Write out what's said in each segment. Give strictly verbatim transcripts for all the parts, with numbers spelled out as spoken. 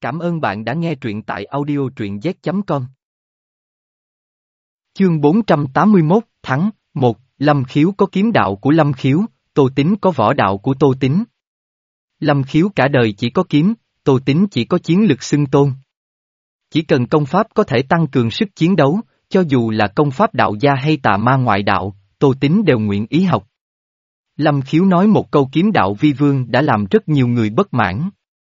Cảm ơn bạn đã nghe truyện tại audio truyện z chấm com. Chương bốn trăm tám mươi mốt, Thắng, một, Lâm Khiếu có kiếm đạo của Lâm Khiếu, Tô Tín có võ đạo của Tô Tín. Lâm Khiếu cả đời chỉ có kiếm, Tô Tín chỉ có chiến lực xưng tôn. Chỉ cần công pháp có thể tăng cường sức chiến đấu, cho dù là công pháp đạo gia hay tà ma ngoại đạo, Tô Tín đều nguyện ý học. Lâm Khiếu nói một câu kiếm đạo vi vương đã làm rất nhiều người bất mãn.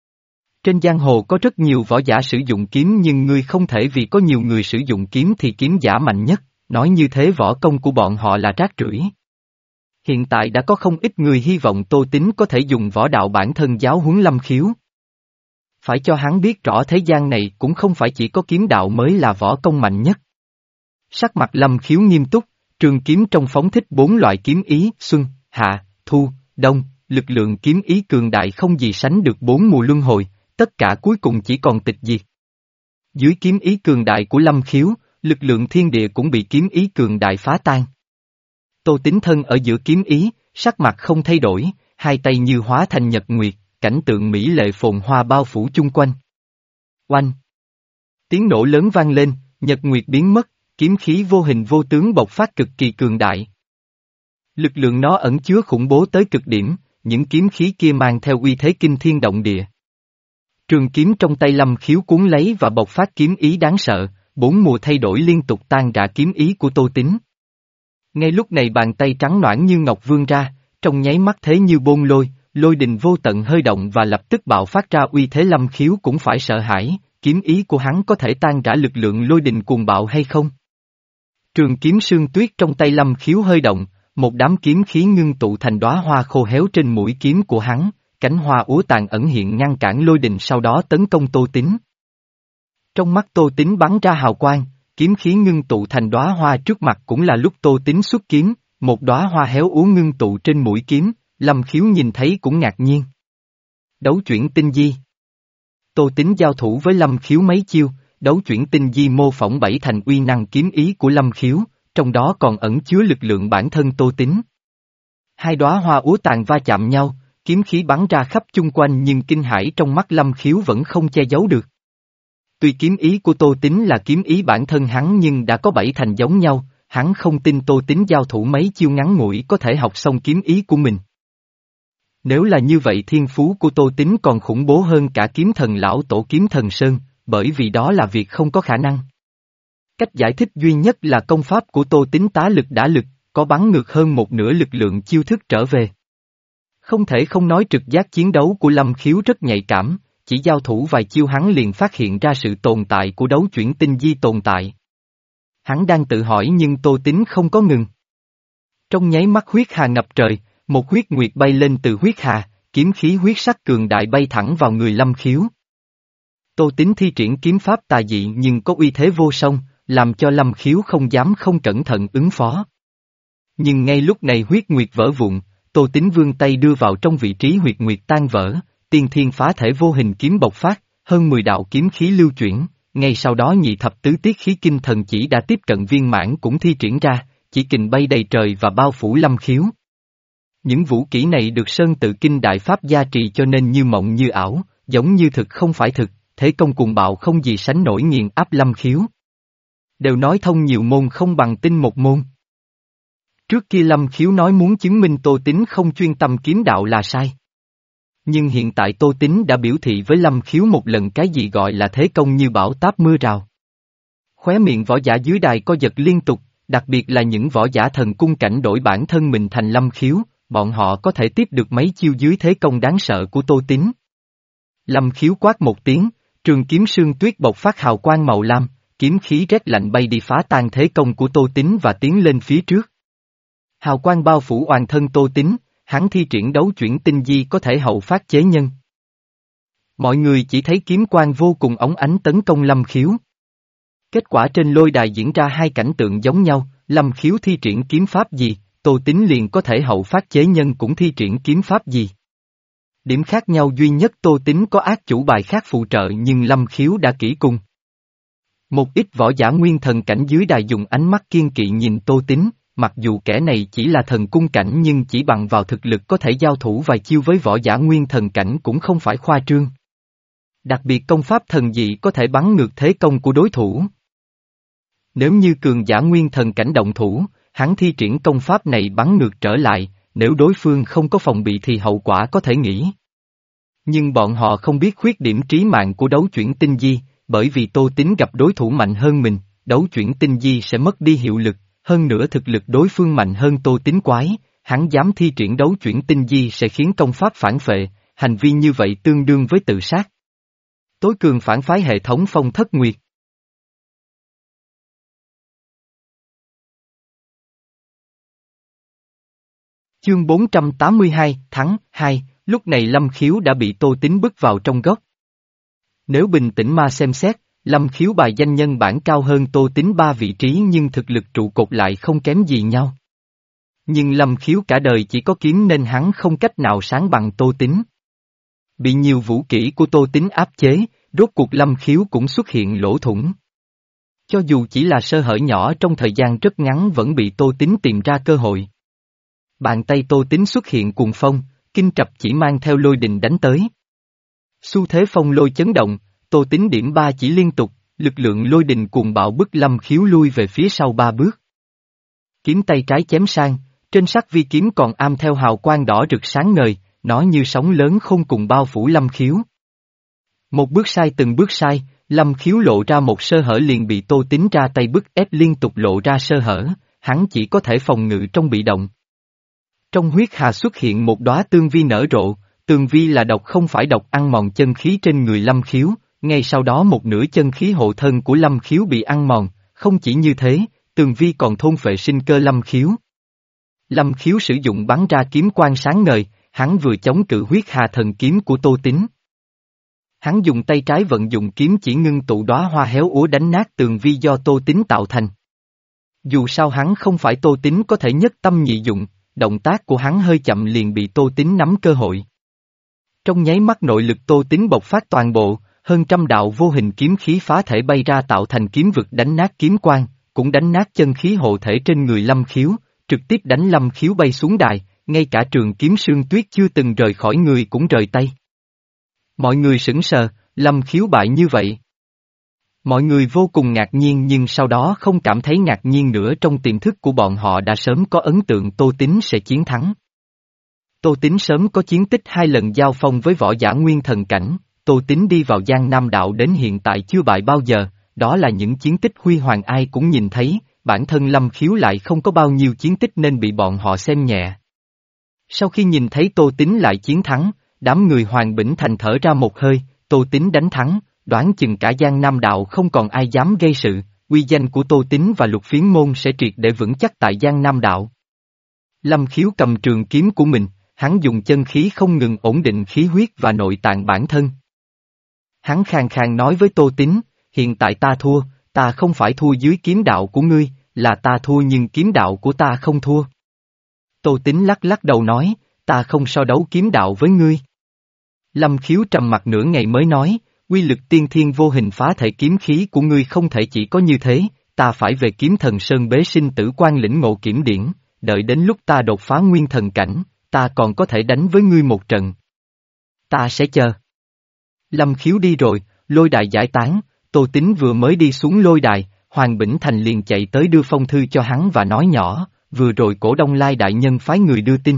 Trên giang hồ có rất nhiều võ giả sử dụng kiếm nhưng ngươi không thể vì có nhiều người sử dụng kiếm thì kiếm giả mạnh nhất, nói như thế võ công của bọn họ là rác rưởi. Hiện tại đã có không ít người hy vọng Tô Tín có thể dùng võ đạo bản thân giáo huấn Lâm Khiếu. Phải cho hắn biết rõ thế gian này cũng không phải chỉ có kiếm đạo mới là võ công mạnh nhất. Sắc mặt Lâm Khiếu nghiêm túc, trường kiếm trong phóng thích bốn loại kiếm ý, xuân, hạ, thu, đông, lực lượng kiếm ý cường đại không gì sánh được bốn mùa luân hồi, tất cả cuối cùng chỉ còn tịch diệt. Dưới kiếm ý cường đại của Lâm Khiếu, lực lượng thiên địa cũng bị kiếm ý cường đại phá tan. Tô Tín thân ở giữa kiếm ý, sắc mặt không thay đổi, hai tay như hóa thành nhật nguyệt, cảnh tượng mỹ lệ phồn hoa bao phủ chung quanh. Oanh! Tiếng nổ lớn vang lên, nhật nguyệt biến mất, kiếm khí vô hình vô tướng bộc phát cực kỳ cường đại. Lực lượng nó ẩn chứa khủng bố tới cực điểm, những kiếm khí kia mang theo uy thế kinh thiên động địa. Trường kiếm trong tay Lâm Khiếu cuốn lấy và bộc phát kiếm ý đáng sợ, bốn mùa thay đổi liên tục tan rã kiếm ý của Tô Tín. Ngay lúc này bàn tay trắng nõn như ngọc vươn ra, trong nháy mắt thế như bôn lôi, lôi đình vô tận hơi động và lập tức bạo phát ra uy thế. Lâm Khiếu cũng phải sợ hãi, kiếm ý của hắn có thể tan rã lực lượng lôi đình cuồng bạo hay không? Trường kiếm sương tuyết trong tay Lâm Khiếu hơi động, một đám kiếm khí ngưng tụ thành đóa hoa khô héo trên mũi kiếm của hắn. Cánh hoa úa tàn ẩn hiện ngăn cản lôi đình sau đó tấn công Tô Tín. Trong mắt Tô Tín bắn ra hào quang, kiếm khí ngưng tụ thành đóa hoa trước mặt cũng là lúc Tô Tín xuất kiếm, một đóa hoa héo úa ngưng tụ trên mũi kiếm, Lâm Khiếu nhìn thấy cũng ngạc nhiên. Đấu chuyển tinh di. Tô Tín giao thủ với Lâm Khiếu mấy chiêu, đấu chuyển tinh di mô phỏng bảy thành uy năng kiếm ý của Lâm Khiếu, trong đó còn ẩn chứa lực lượng bản thân Tô Tín. Hai đóa hoa úa tàn va chạm nhau, kiếm khí bắn ra khắp chung quanh nhưng kinh hãi trong mắt Lâm Khiếu vẫn không che giấu được. Tuy kiếm ý của Tô Tín là kiếm ý bản thân hắn nhưng đã có bảy thành giống nhau, hắn không tin Tô Tín giao thủ mấy chiêu ngắn ngủi có thể học xong kiếm ý của mình. Nếu là như vậy thiên phú của Tô Tín còn khủng bố hơn cả kiếm thần lão tổ kiếm thần Sơn, bởi vì đó là việc không có khả năng. Cách giải thích duy nhất là công pháp của Tô Tín tá lực đả lực, có bắn ngược hơn một nửa lực lượng chiêu thức trở về. Không thể không nói trực giác chiến đấu của Lâm Khiếu rất nhạy cảm, chỉ giao thủ vài chiêu hắn liền phát hiện ra sự tồn tại của đấu chuyển tinh di tồn tại. Hắn đang tự hỏi nhưng Tô Tín không có ngừng. Trong nháy mắt huyết hà ngập trời, một huyết nguyệt bay lên từ huyết hà, kiếm khí huyết sắc cường đại bay thẳng vào người Lâm Khiếu. Tô Tín thi triển kiếm pháp tà dị nhưng có uy thế vô song, làm cho Lâm Khiếu không dám không cẩn thận ứng phó. Nhưng ngay lúc này huyết nguyệt vỡ vụn, Tô Tín vươn tay đưa vào trong vị trí huyệt nguyệt tan vỡ, tiên thiên phá thể vô hình kiếm bộc phát, hơn mười đạo kiếm khí lưu chuyển, ngay sau đó nhị thập tứ tiết khí kinh thần chỉ đã tiếp cận viên mãn cũng thi triển ra, chỉ kình bay đầy trời và bao phủ Lâm Khiếu. Những vũ kỹ này được Sơn Tự Kinh Đại Pháp gia trì cho nên như mộng như ảo, giống như thực không phải thực, thế công cuồng bạo không gì sánh nổi nghiền áp Lâm Khiếu. Đều nói thông nhiều môn không bằng tinh một môn. Trước kia Lâm Khiếu nói muốn chứng minh Tô Tín không chuyên tâm kiếm đạo là sai. Nhưng hiện tại Tô Tín đã biểu thị với Lâm Khiếu một lần cái gì gọi là thế công như bão táp mưa rào. Khóe miệng võ giả dưới đài co giật liên tục, đặc biệt là những võ giả thần cung cảnh đổi bản thân mình thành Lâm Khiếu, bọn họ có thể tiếp được mấy chiêu dưới thế công đáng sợ của Tô Tín. Lâm Khiếu quát một tiếng, trường kiếm sương tuyết bộc phát hào quang màu lam, kiếm khí rét lạnh bay đi phá tan thế công của Tô Tín và tiến lên phía trước. Hào quang bao phủ toàn thân Tô Tín, hắn thi triển đấu chuyển tinh di có thể hậu phát chế nhân. Mọi người chỉ thấy kiếm quang vô cùng óng ánh tấn công Lâm Khiếu. Kết quả trên lôi đài diễn ra hai cảnh tượng giống nhau, Lâm Khiếu thi triển kiếm pháp gì, Tô Tín liền có thể hậu phát chế nhân cũng thi triển kiếm pháp gì. Điểm khác nhau duy nhất Tô Tín có ác chủ bài khác phụ trợ nhưng Lâm Khiếu đã kỹ cùng. Một ít võ giả nguyên thần cảnh dưới đài dùng ánh mắt kiên kỵ nhìn Tô Tín. Mặc dù kẻ này chỉ là thần cung cảnh nhưng chỉ bằng vào thực lực có thể giao thủ vài chiêu với võ giả nguyên thần cảnh cũng không phải khoa trương. Đặc biệt công pháp thần dị có thể bắn ngược thế công của đối thủ. Nếu như cường giả nguyên thần cảnh động thủ, hắn thi triển công pháp này bắn ngược trở lại, nếu đối phương không có phòng bị thì hậu quả có thể nghĩ. Nhưng bọn họ không biết khuyết điểm trí mạng của đấu chuyển tinh di, bởi vì Tô Tín gặp đối thủ mạnh hơn mình, đấu chuyển tinh di sẽ mất đi hiệu lực, hơn nữa thực lực đối phương mạnh hơn Tô Tín quái, hắn dám thi triển đấu chuyển tinh di sẽ khiến công pháp phản phệ, hành vi như vậy tương đương với tự sát. Tối cường phản phái hệ thống Phong Thất Nguyệt. Chương bốn trăm tám mươi hai, thắng, hai, lúc này Lâm Khiếu đã bị Tô Tín bức vào trong góc. Nếu bình tĩnh mà xem xét, Lâm Khiếu bài danh nhân bản cao hơn Tô Tín ba vị trí nhưng thực lực trụ cột lại không kém gì nhau. Nhưng Lâm Khiếu cả đời chỉ có kiếm nên hắn không cách nào sáng bằng Tô Tín. Bị nhiều vũ kỹ của Tô Tín áp chế, rốt cuộc Lâm Khiếu cũng xuất hiện lỗ thủng. Cho dù chỉ là sơ hở nhỏ trong thời gian rất ngắn vẫn bị Tô Tín tìm ra cơ hội. Bàn tay Tô Tín xuất hiện cuồng phong, kinh trập chỉ mang theo lôi đình đánh tới. Xu thế phong lôi chấn động, Tô Tín điểm ba chỉ liên tục, lực lượng lôi đình cuồng bạo bức Lâm Khiếu lui về phía sau ba bước. Kiếm tay trái chém sang, trên sắc vi kiếm còn am theo hào quang đỏ rực sáng ngời, nó như sóng lớn không cùng bao phủ Lâm Khiếu. Một bước sai từng bước sai, Lâm Khiếu lộ ra một sơ hở liền bị Tô Tín ra tay bức ép liên tục lộ ra sơ hở, hắn chỉ có thể phòng ngự trong bị động. Trong huyết hà xuất hiện một đóa tương vi nở rộ, tương vi là độc không phải độc ăn mòn chân khí trên người Lâm Khiếu, ngay sau đó một nửa chân khí hộ thân của Lâm Khiếu bị ăn mòn, không chỉ như thế, tương vi còn thôn phệ sinh cơ Lâm Khiếu. Lâm Khiếu sử dụng bắn ra kiếm quang sáng ngời, hắn vừa chống cự huyết hà thần kiếm của Tô Tín. Hắn dùng tay trái vận dụng kiếm chỉ ngưng tụ đóa hoa héo úa đánh nát tường vi do Tô Tín tạo thành. Dù sao hắn không phải Tô Tín có thể nhất tâm nhị dụng, động tác của hắn hơi chậm liền bị Tô Tín nắm cơ hội. Trong nháy mắt nội lực Tô Tín bộc phát toàn bộ, hơn trăm đạo vô hình kiếm khí phá thể bay ra tạo thành kiếm vực đánh nát kiếm quang, cũng đánh nát chân khí hộ thể trên người Lâm Khiếu, trực tiếp đánh Lâm Khiếu bay xuống đài, ngay cả trường kiếm sương tuyết chưa từng rời khỏi người cũng rời tay. Mọi người sững sờ, Lâm Khiếu bại như vậy. Mọi người vô cùng ngạc nhiên nhưng sau đó không cảm thấy ngạc nhiên nữa, trong tiềm thức của bọn họ đã sớm có ấn tượng Tô Tín sẽ chiến thắng. Tô Tín sớm có chiến tích hai lần giao phong với võ giả nguyên thần cảnh, Tô Tín đi vào Giang Nam đạo đến hiện tại chưa bại bao giờ, đó là những chiến tích huy hoàng ai cũng nhìn thấy, bản thân Lâm Khiếu lại không có bao nhiêu chiến tích nên bị bọn họ xem nhẹ. Sau khi nhìn thấy Tô Tín lại chiến thắng, đám người Hoàng Bỉnh Thành thở ra một hơi, Tô Tín đánh thắng, đoán chừng cả Giang Nam đạo không còn ai dám gây sự, uy danh của Tô Tín và Lục Phiến môn sẽ triệt để vững chắc tại Giang Nam đạo. Lâm Khiếu cầm trường kiếm của mình, hắn dùng chân khí không ngừng ổn định khí huyết và nội tạng bản thân. Hắn khàn khàn nói với Tô Tín, hiện tại ta thua, ta không phải thua dưới kiếm đạo của ngươi, là ta thua nhưng kiếm đạo của ta không thua. Tô Tín lắc lắc đầu nói, ta không so đấu kiếm đạo với ngươi. Lâm Khiếu trầm mặt nửa ngày mới nói, quy lực tiên thiên vô hình phá thể kiếm khí của ngươi không thể chỉ có như thế, ta phải về kiếm thần sơn bế sinh tử quan lĩnh ngộ kiểm điển, đợi đến lúc ta đột phá nguyên thần cảnh, ta còn có thể đánh với ngươi một trận. Ta sẽ chờ. Lâm Khiếu đi rồi, lôi đài giải tán, Tô Tín vừa mới đi xuống lôi đài, Hoàng Bỉnh Thành liền chạy tới đưa phong thư cho hắn và nói nhỏ, vừa rồi Cổ Đông Lai đại nhân phái người đưa tin.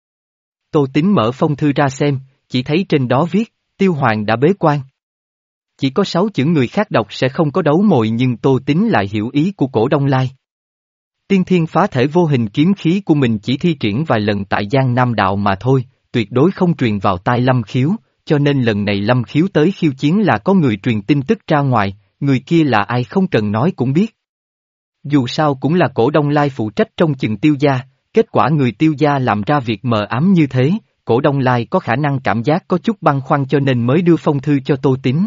Tô Tín mở phong thư ra xem, chỉ thấy trên đó viết, Tiêu Hoàng đã bế quan. Chỉ có sáu chữ người khác đọc sẽ không có đấu mồi nhưng Tô Tín lại hiểu ý của Cổ Đông Lai. Tiên thiên phá thể vô hình kiếm khí của mình chỉ thi triển vài lần tại Giang Nam đạo mà thôi, tuyệt đối không truyền vào tai Lâm Khiếu, cho nên lần này Lâm Khiếu tới khiêu chiến là có người truyền tin tức ra ngoài, người kia là ai không cần nói cũng biết. Dù sao cũng là Cổ Đông Lai phụ trách trong chừng Tiêu gia, kết quả người Tiêu gia làm ra việc mờ ám như thế, Cổ Đông Lai có khả năng cảm giác có chút băn khoăn cho nên mới đưa phong thư cho Tô Tín.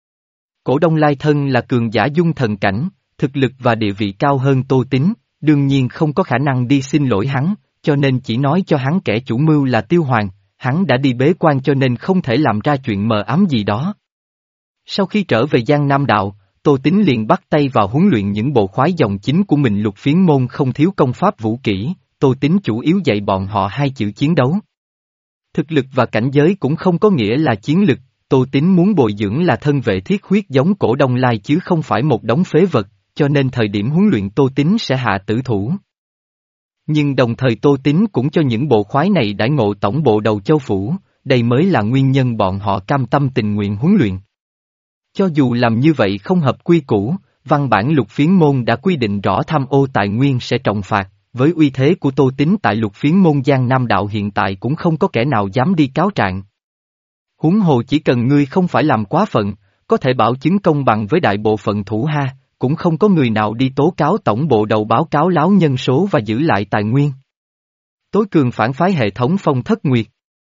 Cổ Đông Lai thân là cường giả dung thần cảnh, thực lực và địa vị cao hơn Tô Tín, đương nhiên không có khả năng đi xin lỗi hắn, cho nên chỉ nói cho hắn kẻ chủ mưu là Tiêu Hoàng, hắn đã đi bế quan cho nên không thể làm ra chuyện mờ ám gì đó. Sau khi trở về Giang Nam đạo, Tô Tín liền bắt tay vào huấn luyện những bộ khoái dòng chính của mình. Lục Phiến môn không thiếu công pháp vũ kỹ, Tô Tín chủ yếu dạy bọn họ hai chữ chiến đấu. Thực lực và cảnh giới cũng không có nghĩa là chiến lực, Tô Tín muốn bồi dưỡng là thân vệ thiết huyết giống cổ Đông Lai chứ không phải một đống phế vật, cho nên thời điểm huấn luyện Tô Tín sẽ hạ tử thủ. Nhưng đồng thời Tô Tín cũng cho những bộ khoái này đãi ngộ tổng bộ đầu châu phủ, đây mới là nguyên nhân bọn họ cam tâm tình nguyện huấn luyện. Cho dù làm như vậy không hợp quy củ, văn bản Lục Phiến môn đã quy định rõ tham ô tài nguyên sẽ trọng phạt, với uy thế của Tô Tín tại Lục Phiến môn Giang Nam đạo hiện tại cũng không có kẻ nào dám đi cáo trạng. Huống hồ chỉ cần ngươi không phải làm quá phận, có thể bảo chứng công bằng với đại bộ phận thủ ha, cũng không có người nào đi tố cáo tổng bộ đầu báo cáo láo nhân số và giữ lại tài nguyên. Tối cường phản phái hệ thống Phong Thất Nguyệt.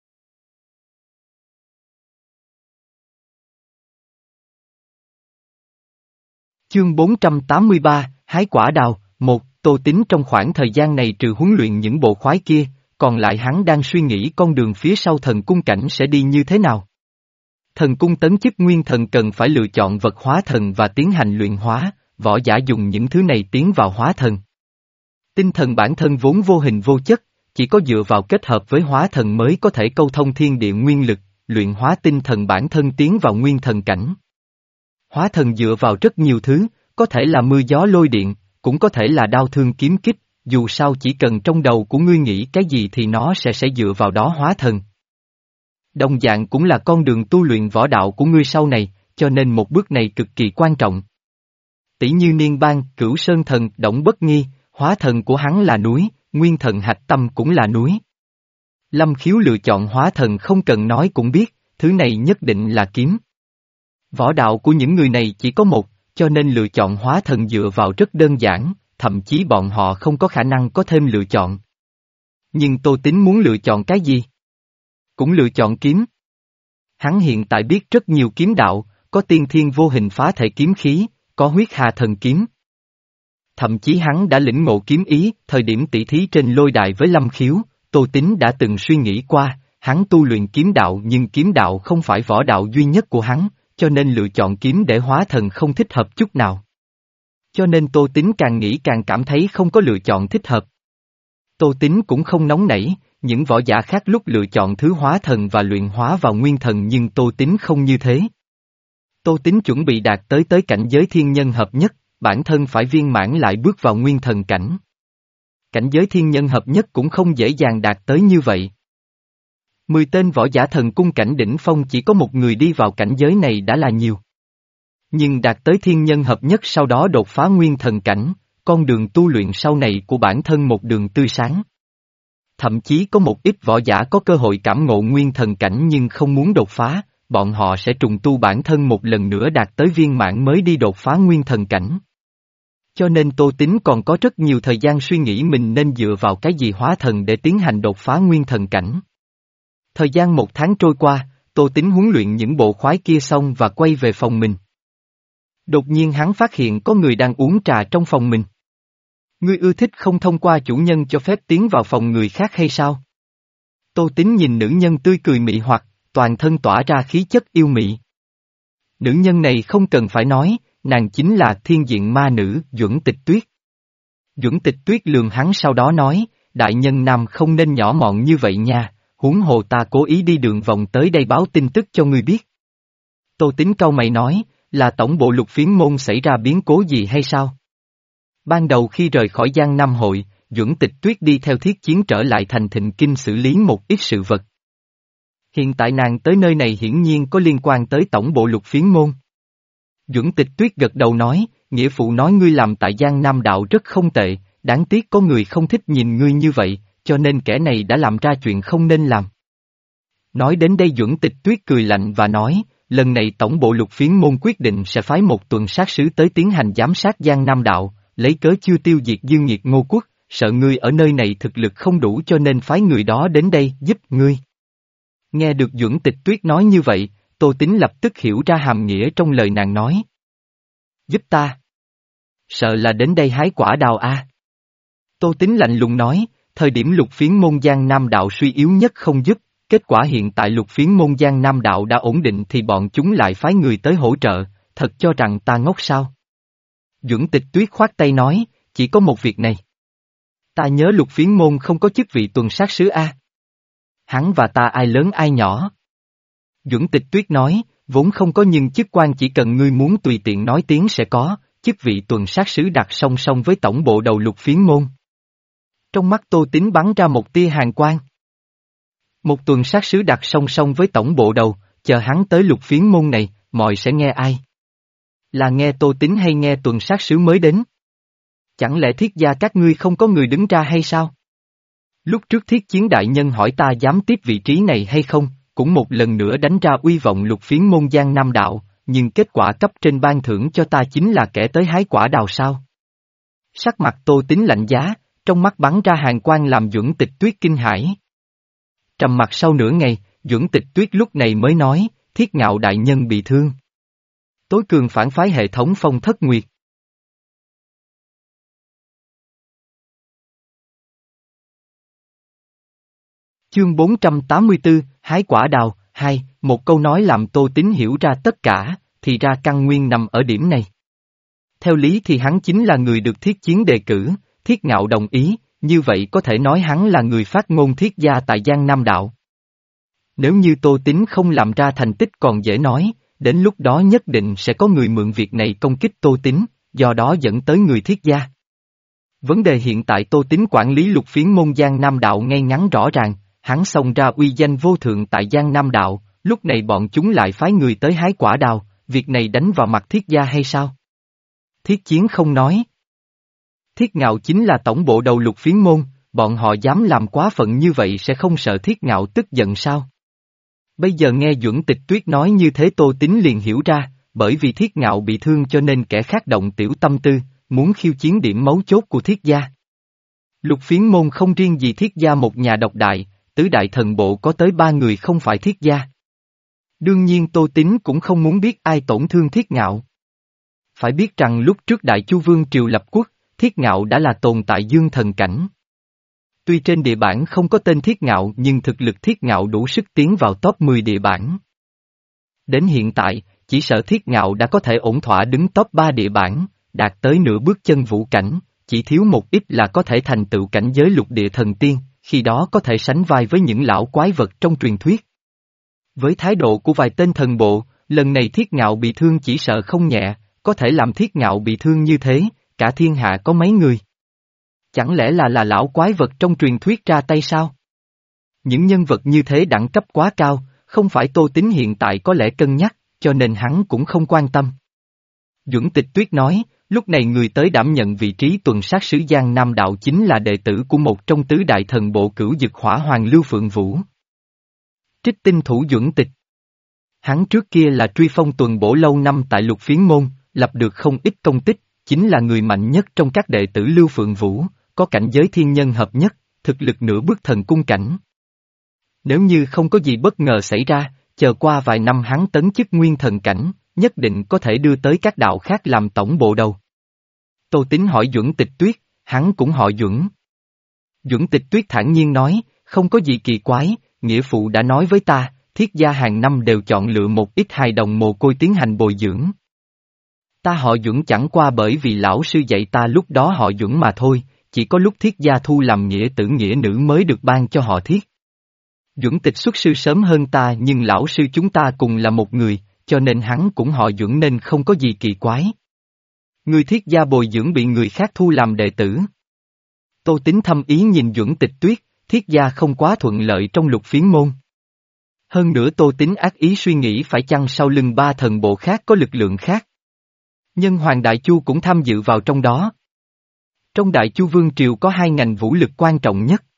Chương bốn trăm tám mươi ba, Hái quả đào, một, Tô Tín trong khoảng thời gian này trừ huấn luyện những bộ khoái kia, còn lại hắn đang suy nghĩ con đường phía sau thần cung cảnh sẽ đi như thế nào. Thần cung tấn chức nguyên thần cần phải lựa chọn vật hóa thần và tiến hành luyện hóa, võ giả dùng những thứ này tiến vào hóa thần. Tinh thần bản thân vốn vô hình vô chất, chỉ có dựa vào kết hợp với hóa thần mới có thể câu thông thiên địa nguyên lực, luyện hóa tinh thần bản thân tiến vào nguyên thần cảnh. Hóa thần dựa vào rất nhiều thứ, có thể là mưa gió lôi điện, cũng có thể là đao thương kiếm kích, dù sao chỉ cần trong đầu của ngươi nghĩ cái gì thì nó sẽ sẽ dựa vào đó hóa thần. Đồng dạng cũng là con đường tu luyện võ đạo của ngươi sau này, cho nên một bước này cực kỳ quan trọng. Tỷ như Niên Bang, Cửu Sơn Thần, Đổng Bất Nghi, hóa thần của hắn là núi, nguyên thần hạch tâm cũng là núi. Lâm Khiếu lựa chọn hóa thần không cần nói cũng biết, thứ này nhất định là kiếm. Võ đạo của những người này chỉ có một, cho nên lựa chọn hóa thần dựa vào rất đơn giản, thậm chí bọn họ không có khả năng có thêm lựa chọn. Nhưng Tô Tín muốn lựa chọn cái gì? Cũng lựa chọn kiếm. Hắn hiện tại biết rất nhiều kiếm đạo, có tiên thiên vô hình phá thể kiếm khí, có huyết hà thần kiếm. Thậm chí hắn đã lĩnh ngộ kiếm ý, thời điểm tỷ thí trên lôi đài với Lâm Khiếu, Tô Tín đã từng suy nghĩ qua, hắn tu luyện kiếm đạo nhưng kiếm đạo không phải võ đạo duy nhất của hắn, cho nên lựa chọn kiếm để hóa thần không thích hợp chút nào. Cho nên Tô Tín càng nghĩ càng cảm thấy không có lựa chọn thích hợp. Tô Tín cũng không nóng nảy, những võ giả khác lúc lựa chọn thứ hóa thần và luyện hóa vào nguyên thần nhưng Tô Tín không như thế. Tô Tín chuẩn bị đạt tới tới cảnh giới thiên nhân hợp nhất, bản thân phải viên mãn lại bước vào nguyên thần cảnh. Cảnh giới thiên nhân hợp nhất cũng không dễ dàng đạt tới như vậy. Mười tên võ giả thần cung cảnh đỉnh phong chỉ có một người đi vào cảnh giới này đã là nhiều. Nhưng đạt tới thiên nhân hợp nhất sau đó đột phá nguyên thần cảnh, con đường tu luyện sau này của bản thân một đường tươi sáng. Thậm chí có một ít võ giả có cơ hội cảm ngộ nguyên thần cảnh nhưng không muốn đột phá, bọn họ sẽ trùng tu bản thân một lần nữa đạt tới viên mãn mới đi đột phá nguyên thần cảnh. Cho nên Tô Tín còn có rất nhiều thời gian suy nghĩ mình nên dựa vào cái gì hóa thần để tiến hành đột phá nguyên thần cảnh. Thời gian một tháng trôi qua, Tô Tín huấn luyện những bộ khoái kia xong và quay về phòng mình. Đột nhiên hắn phát hiện có người đang uống trà trong phòng mình. Ngươi ưa thích không thông qua chủ nhân cho phép tiến vào phòng người khác hay sao? Tô Tín nhìn nữ nhân tươi cười mị hoặc, toàn thân tỏa ra khí chất yêu mị. Nữ nhân này không cần phải nói, nàng chính là thiên diện ma nữ Duẩn Tịch Tuyết. Duẩn Tịch Tuyết lườm hắn sau đó nói, đại nhân nam không nên nhỏ mọn như vậy nha, huống hồ ta cố ý đi đường vòng tới đây báo tin tức cho ngươi biết. Tô Tín cau mày nói, là tổng bộ Lục Phiến môn xảy ra biến cố gì hay sao? Ban đầu khi rời khỏi Giang Nam hội, Duẩn Tịch Tuyết đi theo Thiết Chiến trở lại thành Thịnh Kinh xử lý một ít sự vật. Hiện tại nàng tới nơi này hiển nhiên có liên quan tới tổng bộ Lục Phiến môn. Duẩn Tịch Tuyết gật đầu nói, nghĩa phụ nói ngươi làm tại Giang Nam đạo rất không tệ, đáng tiếc có người không thích nhìn ngươi như vậy, cho nên kẻ này đã làm ra chuyện không nên làm. Nói đến đây Duẩn Tịch Tuyết cười lạnh và nói, lần này tổng bộ Lục Phiến môn quyết định sẽ phái một tuần sát sứ tới tiến hành giám sát Giang Nam đạo, lấy cớ chưa tiêu diệt Dương Nghiệt Ngô Quốc, sợ ngươi ở nơi này thực lực không đủ cho nên phái người đó đến đây giúp ngươi. Nghe được Duẩn Tịch Tuyết nói như vậy, Tô Tín lập tức hiểu ra hàm nghĩa trong lời nàng nói. Giúp ta? Sợ là đến đây hái quả đào a? À? Tô Tín lạnh lùng nói, thời điểm Lục Phiến môn Giang Nam đạo suy yếu nhất không giúp, kết quả hiện tại Lục Phiến môn Giang Nam đạo đã ổn định thì bọn chúng lại phái người tới hỗ trợ, thật cho rằng ta ngốc sao? Duẩn Tịch Tuyết khoát tay nói, chỉ có một việc này. Ta nhớ Lục Phiến môn không có chức vị tuần sát sứ a. Hắn và ta ai lớn ai nhỏ? Duẩn Tịch Tuyết nói, Vốn không có nhưng chức quan chỉ cần ngươi muốn tùy tiện nói tiếng sẽ có, chức vị tuần sát sứ đặt song song với tổng bộ đầu Lục Phiến môn. Trong mắt Tô Tín bắn ra một tia hàn quang. Một tuần sát sứ đặt song song với tổng bộ đầu, chờ hắn tới Lục Phiến môn này, mọi sẽ nghe ai? Là nghe Tô Tín hay nghe tuần sát sứ mới đến? Chẳng lẽ thiết gia các ngươi không có người đứng ra hay sao? Lúc trước thiết chiến đại nhân hỏi ta dám tiếp vị trí này hay không, cũng một lần nữa đánh ra uy vọng Lục Phiến môn Giang Nam đạo, nhưng kết quả cấp trên ban thưởng cho ta chính là kẻ tới hái quả đào sao. Sắc mặt Tô Tín lạnh giá, trong mắt bắn ra hàn quang làm Duẩn Tịch Tuyết kinh hãi. Trầm mặt sau nửa ngày, Duẩn Tịch Tuyết lúc này mới nói, Thiết Ngạo đại nhân bị thương. Tối cường phản phái hệ thống Phong Thất Nguyệt. Chương bốn trăm tám mươi tư, hái quả đào, hai, một câu nói làm Tô Tín hiểu ra tất cả, thì ra căn nguyên nằm ở điểm này. Theo lý thì hắn chính là người được thiết chiến đề cử, Thiết Ngạo đồng ý, như vậy có thể nói hắn là người phát ngôn thiết gia tại Giang Nam đạo. Nếu như Tô Tín không làm ra thành tích còn dễ nói, đến lúc đó nhất định sẽ có người mượn việc này công kích Tô Tín, do đó dẫn tới người thiết gia. Vấn đề hiện tại Tô Tín quản lý Lục Phiến môn Giang Nam đạo ngay ngắn rõ ràng, hắn xông ra uy danh vô thượng tại Giang Nam đạo, lúc này bọn chúng lại phái người tới hái quả đào, việc này đánh vào mặt thiết gia hay sao? Thiết chiến không nói. Thiết Ngạo chính là tổng bộ đầu Lục Phiến môn, bọn họ dám làm quá phận như vậy sẽ không sợ Thiết Ngạo tức giận sao? Bây giờ nghe Duẩn Tịch Tuyết nói như thế Tô Tín liền hiểu ra, bởi vì Thiết Ngạo bị thương cho nên kẻ khác động tiểu tâm tư, muốn khiêu chiến điểm mấu chốt của Thiết gia. Lục Phiến môn không riêng gì Thiết gia một nhà độc đại, tứ đại thần bộ có tới ba người không phải Thiết gia. Đương nhiên Tô Tín cũng không muốn biết ai tổn thương Thiết Ngạo. Phải biết rằng lúc trước Đại Chu Vương triều lập quốc, Thiết Ngạo đã là tồn tại dương thần cảnh. Tuy trên địa bản không có tên Thiết Ngạo nhưng thực lực Thiết Ngạo đủ sức tiến vào top mười địa bản. Đến hiện tại, chỉ sợ Thiết Ngạo đã có thể ổn thỏa đứng top ba địa bản, đạt tới nửa bước chân vũ cảnh, chỉ thiếu một ít là có thể thành tựu cảnh giới lục địa thần tiên, khi đó có thể sánh vai với những lão quái vật trong truyền thuyết. Với thái độ của vài tên thần bộ, lần này Thiết Ngạo bị thương chỉ sợ không nhẹ, có thể làm Thiết Ngạo bị thương như thế, cả thiên hạ có mấy người. Chẳng lẽ là là lão quái vật trong truyền thuyết ra tay sao? Những nhân vật như thế đẳng cấp quá cao, không phải Tô Tín hiện tại có lẽ cân nhắc, cho nên hắn cũng không quan tâm. Duẩn Tịch Tuyết nói, lúc này người tới đảm nhận vị trí tuần sát sứ Giang Nam đạo chính là đệ tử của một trong tứ đại thần bộ Cửu Dực Hỏa Hoàng Lưu Phượng Vũ. Trích tinh thủ Duẩn Tịch. Hắn trước kia là truy phong tuần bổ lâu năm tại Lục Phiến môn, lập được không ít công tích, chính là người mạnh nhất trong các đệ tử Lưu Phượng Vũ, có cảnh giới thiên nhân hợp nhất, thực lực nửa bước thần cung cảnh. Nếu như không có gì bất ngờ xảy ra, chờ qua vài năm hắn tấn chức nguyên thần cảnh, nhất định có thể đưa tới các đạo khác làm tổng bộ đầu. Tô Tín hỏi Duẩn Tịch Tuyết, hắn cũng hỏi Duẩn. Duẩn Tịch Tuyết thản nhiên nói, không có gì kỳ quái, nghĩa phụ đã nói với ta, thiết gia hàng năm đều chọn lựa một ít hài đồng mồ côi tiến hành bồi dưỡng. Ta họ Duẩn chẳng qua bởi vì lão sư dạy ta lúc đó họ Duẩn mà thôi, chỉ có lúc thiết gia thu làm nghĩa tử nghĩa nữ mới được ban cho họ thiết. Duẩn Tịch xuất sư sớm hơn ta nhưng lão sư chúng ta cùng là một người, cho nên hắn cũng họ Duẩn nên không có gì kỳ quái. Người thiết gia bồi dưỡng bị người khác thu làm đệ tử. Tô Tín thâm ý nhìn Duẩn Tịch Tuyết, thiết gia không quá thuận lợi trong Lục Phiến môn. Hơn nữa Tô Tín ác ý suy nghĩ phải chăng sau lưng ba thần bộ khác có lực lượng khác. Nhân Hoàng Đại Chu cũng tham dự vào trong đó. Trong Đại Chu Vương Triều có hai ngành vũ lực quan trọng nhất.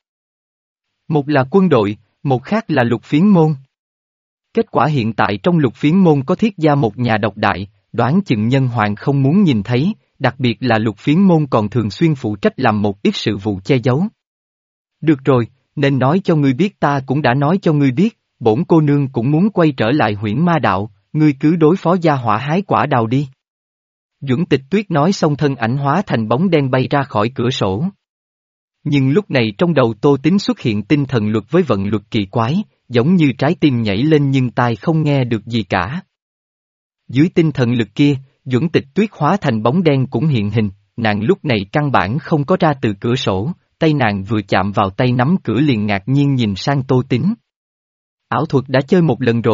Một là quân đội, một khác là Lục Phiến môn. Kết quả hiện tại trong Lục Phiến môn có thiết gia một nhà độc đại, đoán chừng Nhân Hoàng không muốn nhìn thấy, đặc biệt là Lục Phiến môn còn thường xuyên phụ trách làm một ít sự vụ che giấu. Được rồi, nên nói cho ngươi biết ta cũng đã nói cho ngươi biết, bổn cô nương cũng muốn quay trở lại Huyễn Ma đạo, ngươi cứ đối phó gia hỏa hái quả đào đi. Duẩn Tịch Tuyết nói xong thân ảnh hóa thành bóng đen bay ra khỏi cửa sổ. Nhưng lúc này trong đầu Tô Tín xuất hiện tinh thần luật với vận luật kỳ quái, giống như trái tim nhảy lên nhưng tai không nghe được gì cả. Dưới tinh thần lực kia, Duẩn Tịch Tuyết hóa thành bóng đen cũng hiện hình, nàng lúc này căn bản không có ra từ cửa sổ, tay nàng vừa chạm vào tay nắm cửa liền ngạc nhiên nhìn sang Tô Tín. Ảo thuật đã chơi một lần rồi,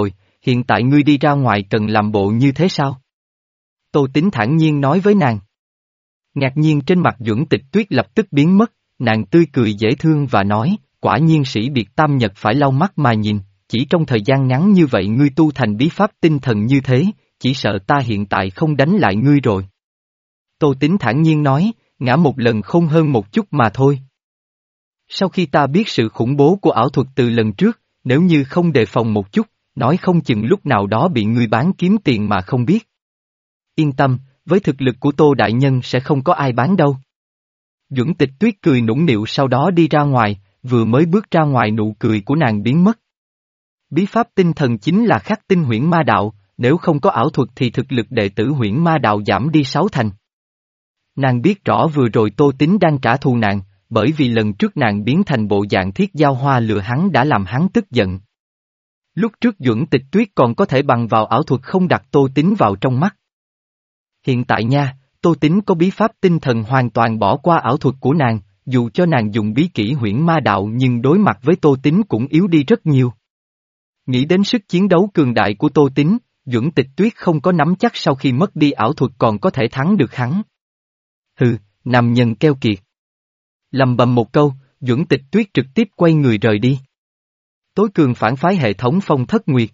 hiện tại ngươi đi ra ngoài cần làm bộ như thế sao? Tô Tính thản nhiên nói với nàng. Ngạc nhiên trên mặt Duẩn Tịch Tuyết lập tức biến mất, nàng tươi cười dễ thương và nói, quả nhiên sĩ biệt tam nhật phải lau mắt mà nhìn, chỉ trong thời gian ngắn như vậy ngươi tu thành bí pháp tinh thần như thế, chỉ sợ ta hiện tại không đánh lại ngươi rồi. Tô Tính thản nhiên nói, ngã một lần không hơn một chút mà thôi. Sau khi ta biết sự khủng bố của ảo thuật từ lần trước, nếu như không đề phòng một chút, nói không chừng lúc nào đó bị ngươi bán kiếm tiền mà không biết. Yên tâm, với thực lực của Tô Đại Nhân sẽ không có ai bán đâu. Duẩn Tịch Tuyết cười nũng nịu sau đó đi ra ngoài, vừa mới bước ra ngoài nụ cười của nàng biến mất. Bí pháp tinh thần chính là khắc tinh huyễn ma đạo, nếu không có ảo thuật thì thực lực đệ tử huyễn ma đạo giảm đi sáu thành. Nàng biết rõ vừa rồi Tô Tính đang trả thù nàng, bởi vì lần trước nàng biến thành bộ dạng thiết giao hoa lừa hắn đã làm hắn tức giận. Lúc trước Duẩn Tịch Tuyết còn có thể bằng vào ảo thuật không đặt Tô Tính vào trong mắt. Hiện tại nha, Tô Tính có bí pháp tinh thần hoàn toàn bỏ qua ảo thuật của nàng, dù cho nàng dùng bí kỹ huyễn ma đạo nhưng đối mặt với Tô Tính cũng yếu đi rất nhiều. Nghĩ đến sức chiến đấu cường đại của Tô Tính, Duẩn Tịch Tuyết không có nắm chắc sau khi mất đi ảo thuật còn có thể thắng được hắn. Hừ, nam nhân keo kiệt. Lầm bầm một câu, Duẩn Tịch Tuyết trực tiếp quay người rời đi. Tối cường phản phái hệ thống Phong Thất Nguyệt.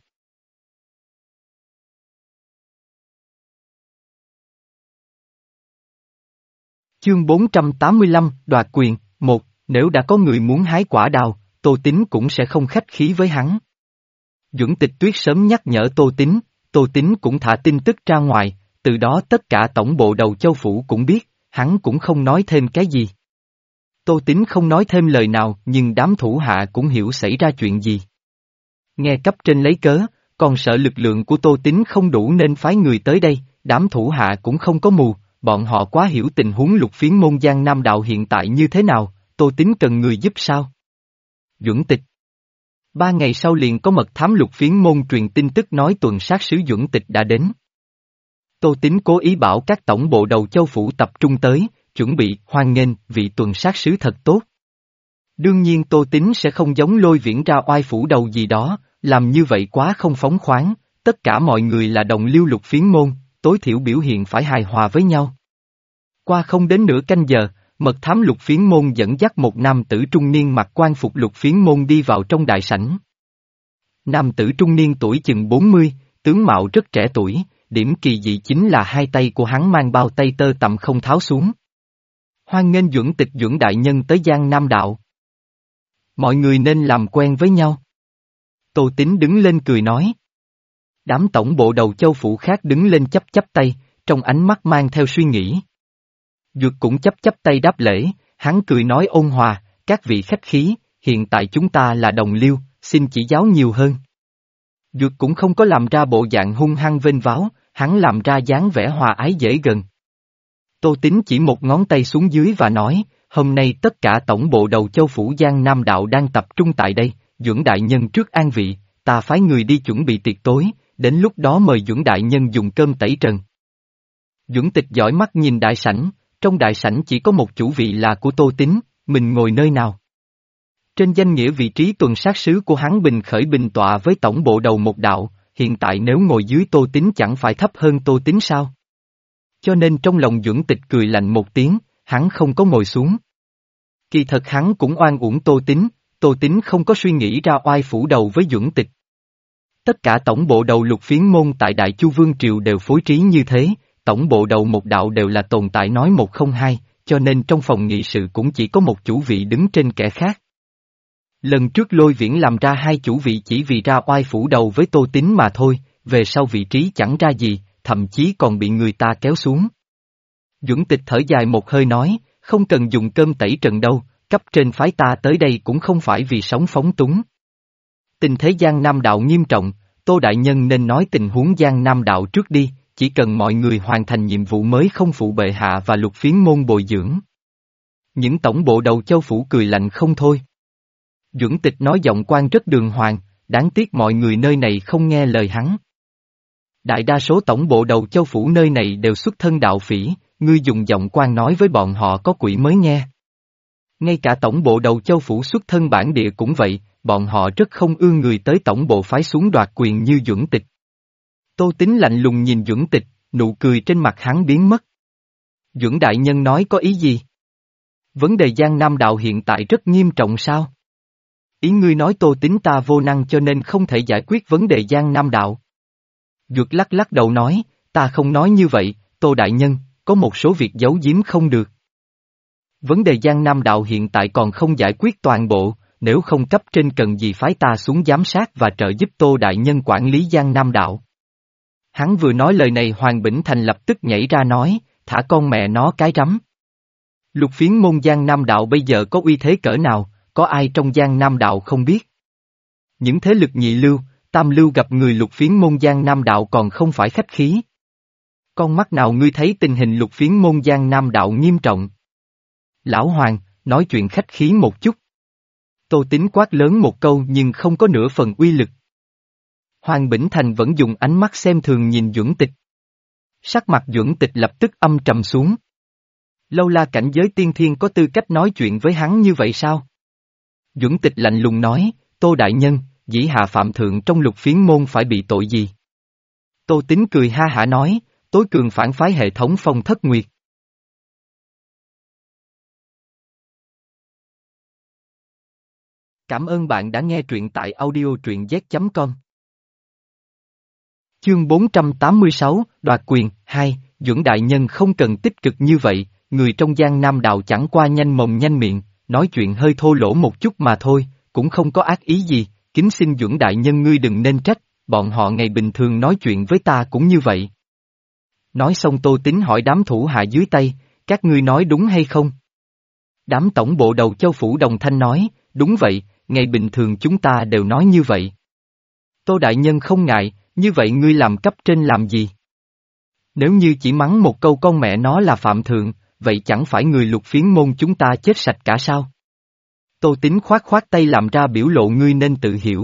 Chương bốn trăm tám mươi lăm, đoạt quyền, một, nếu đã có người muốn hái quả đào, Tô Tính cũng sẽ không khách khí với hắn. Duẩn Tịch Tuyết sớm nhắc nhở Tô Tính, Tô Tính cũng thả tin tức ra ngoài, từ đó tất cả tổng bộ đầu châu phủ cũng biết, hắn cũng không nói thêm cái gì. Tô Tính không nói thêm lời nào nhưng đám thủ hạ cũng hiểu xảy ra chuyện gì. Nghe cấp trên lấy cớ, còn sợ lực lượng của Tô Tính không đủ nên phái người tới đây, đám thủ hạ cũng không có mù, bọn họ quá hiểu tình huống Lục Phiến môn Giang Nam đạo hiện tại như thế nào, Tô Tính cần người giúp sao? Duẩn Tịch. Ba ngày sau liền có mật thám Lục Phiến môn truyền tin tức nói tuần sát sứ Duẩn Tịch đã đến. Tô Tính cố ý bảo các tổng bộ đầu châu phủ tập trung tới, chuẩn bị hoan nghênh vị tuần sát sứ thật tốt. Đương nhiên Tô Tính sẽ không giống Lôi Viễn ra oai phủ đầu gì đó, làm như vậy quá không phóng khoáng, tất cả mọi người là đồng liêu Lục Phiến môn, tối thiểu biểu hiện phải hài hòa với nhau. Qua không đến nửa canh giờ, mật thám Lục Phiến môn dẫn dắt một nam tử trung niên mặc quan phục Lục Phiến môn đi vào trong đại sảnh. Nam tử trung niên tuổi chừng bốn mươi, tướng mạo rất trẻ tuổi, điểm kỳ dị chính là hai tay của hắn mang bao tay tơ tằm không tháo xuống. Hoan nghênh Duẩn Tịch Duẩn đại nhân tới Giang Nam đạo. Mọi người nên làm quen với nhau. Tô Tính đứng lên cười nói. Đám tổng bộ đầu châu phủ khác đứng lên chấp chấp tay, trong ánh mắt mang theo suy nghĩ. Duật cũng chấp chấp tay đáp lễ, hắn cười nói ôn hòa, các vị khách khí, hiện tại chúng ta là đồng liêu, xin chỉ giáo nhiều hơn. Duật cũng không có làm ra bộ dạng hung hăng vênh váo, hắn làm ra dáng vẻ hòa ái dễ gần. Tô Tính chỉ một ngón tay xuống dưới và nói, hôm nay tất cả tổng bộ đầu châu phủ Giang Nam đạo đang tập trung tại đây, Duẩn đại nhân trước an vị, ta phái người đi chuẩn bị tiệc tối, đến lúc đó mời Duẩn đại nhân dùng cơm tẩy trần. Duẩn Tịch dõi mắt nhìn đại sảnh, trong đại sảnh chỉ có một chủ vị là của Tô Tính, mình ngồi nơi nào? Trên danh nghĩa vị trí tuần sát sứ của hắn bình khởi bình tọa với tổng bộ đầu một đạo, hiện tại nếu ngồi dưới Tô Tính chẳng phải thấp hơn Tô Tính sao? Cho nên trong lòng Duẩn Tịch cười lạnh một tiếng, hắn không có ngồi xuống. Kỳ thật hắn cũng oan uổng Tô Tính, Tô Tính không có suy nghĩ ra oai phủ đầu với Duẩn Tịch. Tất cả tổng bộ đầu Lục Phiến môn tại Đại Chu Vương Triều đều phối trí như thế, tổng bộ đầu một đạo đều là tồn tại nói một không hai, cho nên trong phòng nghị sự cũng chỉ có một chủ vị đứng trên kẻ khác. Lần trước Lôi Viễn làm ra hai chủ vị chỉ vì ra oai phủ đầu với Tô Tính mà thôi, về sau vị trí chẳng ra gì, thậm chí còn bị người ta kéo xuống. Duẩn Tịch thở dài một hơi nói, không cần dùng cơm tẩy trần đâu, cấp trên phái ta tới đây cũng không phải vì sống phóng túng. Tình thế Giang Nam đạo nghiêm trọng, Tô Đại Nhân nên nói tình huống Giang Nam đạo trước đi, chỉ cần mọi người hoàn thành nhiệm vụ mới không phụ bệ hạ và Lục Phiến môn bồi dưỡng. Những tổng bộ đầu châu phủ cười lạnh không thôi. Duẩn Tịch nói giọng quan rất đường hoàng, đáng tiếc mọi người nơi này không nghe lời hắn. Đại đa số tổng bộ đầu châu phủ nơi này đều xuất thân đạo phỉ, ngươi dùng giọng quan nói với bọn họ có quỷ mới nghe. Ngay cả tổng bộ đầu châu phủ xuất thân bản địa cũng vậy, bọn họ rất không ưa người tới tổng bộ phái xuống đoạt quyền như Duẩn Tịch. Tô Tín lạnh lùng nhìn Duẩn Tịch, nụ cười trên mặt hắn biến mất. Duẩn đại nhân nói có ý gì? Vấn đề Giang Nam đạo hiện tại rất nghiêm trọng sao? Ý ngươi nói Tô Tín ta vô năng cho nên không thể giải quyết vấn đề Giang Nam đạo. Duật lắc lắc đầu nói, ta không nói như vậy, Tô đại nhân, có một số việc giấu giếm không được. Vấn đề Giang Nam đạo hiện tại còn không giải quyết toàn bộ, nếu không cấp trên cần gì phái ta xuống giám sát và trợ giúp Tô đại nhân quản lý Giang Nam đạo. Hắn vừa nói lời này Hoàng Bỉnh Thành lập tức nhảy ra nói, thả con mẹ nó cái rắm. Lục phiến môn Giang Nam đạo bây giờ có uy thế cỡ nào, có ai trong Giang Nam đạo không biết. Những thế lực nhị lưu, tam lưu gặp người lục phiến môn Giang Nam đạo còn không phải khách khí. Con mắt nào ngươi thấy tình hình lục phiến môn Giang Nam đạo nghiêm trọng. Lão Hoàng, nói chuyện khách khí một chút. Tô Tín quát lớn một câu nhưng không có nửa phần uy lực. Hoàng Bỉnh Thành vẫn dùng ánh mắt xem thường nhìn Duẩn Tịch. Sắc mặt Duẩn Tịch lập tức âm trầm xuống. Lâu La cảnh giới tiên thiên có tư cách nói chuyện với hắn như vậy sao? Duẩn Tịch lạnh lùng nói, Tô đại nhân, dĩ hạ phạm thượng trong lục phiến môn phải bị tội gì? Tô Tín cười ha hả nói, tối cường phản phái hệ thống Phong Thất Nguyệt. Cảm ơn bạn đã nghe truyện tại audio truyện z chấm com. Chương bốn trăm tám mươi sáu, đoạt quyền, hai, Duẩn đại nhân không cần tích cực như vậy, người trong Giang Nam đạo chẳng qua nhanh mồm nhanh miệng, nói chuyện hơi thô lỗ một chút mà thôi, cũng không có ác ý gì, kính xin Duẩn đại nhân ngươi đừng nên trách, bọn họ ngày bình thường nói chuyện với ta cũng như vậy. Nói xong Tô Tín hỏi đám thủ hạ dưới tay, các ngươi nói đúng hay không? Đám tổng bộ đầu Châu Phủ đồng thanh nói, đúng vậy, ngày bình thường chúng ta đều nói như vậy. Tô đại nhân không ngại, như vậy ngươi làm cấp trên làm gì? Nếu như chỉ mắng một câu con mẹ nó là phạm thượng, vậy chẳng phải người lục phiến môn chúng ta chết sạch cả sao? Tô Tín khoát khoát tay làm ra biểu lộ ngươi nên tự hiểu.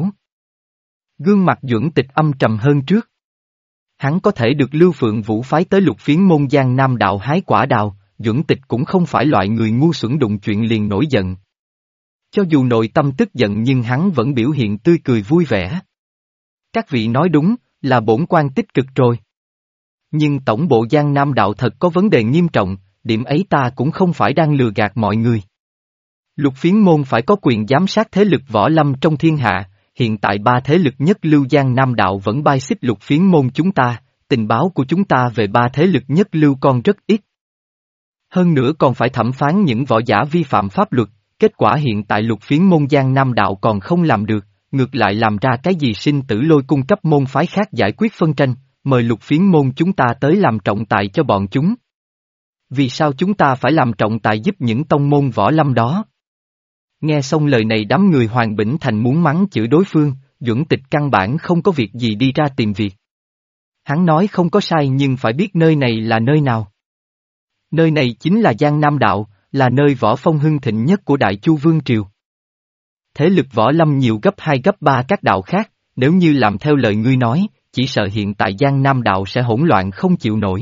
Gương mặt Duẩn Tịch âm trầm hơn trước. Hắn có thể được Lưu Phượng Vũ phái tới lục phiến môn Giang Nam đạo hái quả đào, Duẩn Tịch cũng không phải loại người ngu xuẩn đụng chuyện liền nổi giận. Cho dù nội tâm tức giận nhưng hắn vẫn biểu hiện tươi cười vui vẻ. Các vị nói đúng, là bổn quan tích cực rồi. Nhưng tổng bộ Giang Nam đạo thật có vấn đề nghiêm trọng, điểm ấy ta cũng không phải đang lừa gạt mọi người. Lục phiến môn phải có quyền giám sát thế lực võ lâm trong thiên hạ, hiện tại ba thế lực nhất lưu Giang Nam đạo vẫn bai xích lục phiến môn chúng ta, tình báo của chúng ta về ba thế lực nhất lưu còn rất ít. Hơn nữa còn phải thẩm phán những võ giả vi phạm pháp luật, kết quả hiện tại lục phiến môn Giang Nam đạo còn không làm được, ngược lại làm ra cái gì sinh tử lôi cung cấp môn phái khác giải quyết phân tranh, mời lục phiến môn chúng ta tới làm trọng tài cho bọn chúng. Vì sao chúng ta phải làm trọng tài giúp những tông môn võ lâm đó? Nghe xong lời này đám người Hoàng Bỉnh Thành muốn mắng chửi đối phương, Duẩn Tịch căn bản không có việc gì đi ra tìm việc. Hắn nói không có sai nhưng phải biết nơi này là nơi nào. Nơi này chính là Giang Nam đạo, là nơi võ phong hưng thịnh nhất của Đại Chu Vương Triều. Thế lực võ lâm nhiều gấp hai gấp ba các đạo khác, nếu như làm theo lời ngươi nói, chỉ sợ hiện tại Giang Nam đạo sẽ hỗn loạn không chịu nổi.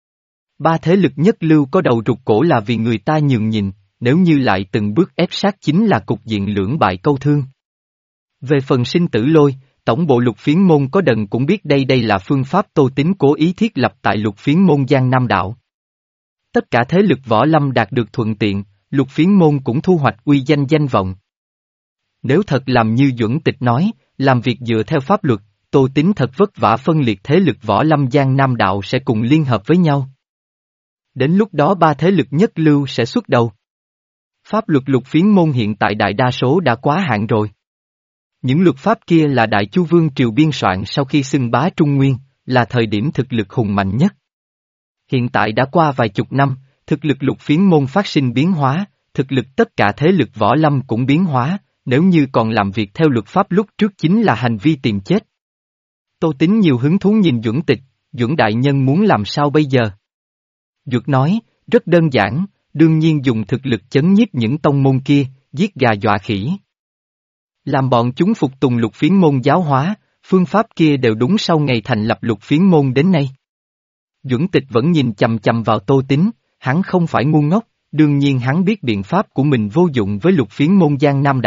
Ba thế lực nhất lưu có đầu rụt cổ là vì người ta nhường nhìn, nếu như lại từng bước ép sát chính là cục diện lưỡng bại câu thương. Về phần sinh tử lôi, tổng bộ lục phiến môn có đần cũng biết đây đây là phương pháp Tô Tín cố ý thiết lập tại lục phiến môn Giang Nam đạo. Tất cả thế lực võ lâm đạt được thuận tiện, lục phiến môn cũng thu hoạch uy danh danh vọng. Nếu thật làm như Duẩn Tịch nói, làm việc dựa theo pháp luật, Tô Tín thật vất vả phân liệt thế lực võ lâm Giang Nam đạo sẽ cùng liên hợp với nhau. Đến lúc đó ba thế lực nhất lưu sẽ xuất đầu. Pháp luật lục phiến môn hiện tại đại đa số đã quá hạn rồi. Những luật pháp kia là Đại Chu Vương Triều biên soạn sau khi xưng bá Trung Nguyên, là thời điểm thực lực hùng mạnh nhất. Hiện tại đã qua vài chục năm, thực lực lục phiến môn phát sinh biến hóa, thực lực tất cả thế lực võ lâm cũng biến hóa, nếu như còn làm việc theo luật pháp lúc trước chính là hành vi tìm chết. Tô Tín nhiều hứng thú nhìn Duẩn Tịch, Duẩn đại nhân muốn làm sao bây giờ? Duật nói, rất đơn giản, đương nhiên dùng thực lực chấn nhiếp những tông môn kia, giết gà dọa khỉ. Làm bọn chúng phục tùng lục phiến môn giáo hóa, phương pháp kia đều đúng sau ngày thành lập lục phiến môn đến nay. Duẩn Tịch vẫn nhìn chằm chằm vào Tô Tín, hắn không phải ngu ngốc, đương nhiên hắn biết biện pháp của mình vô dụng với lục phiến môn Giang Nam đạo,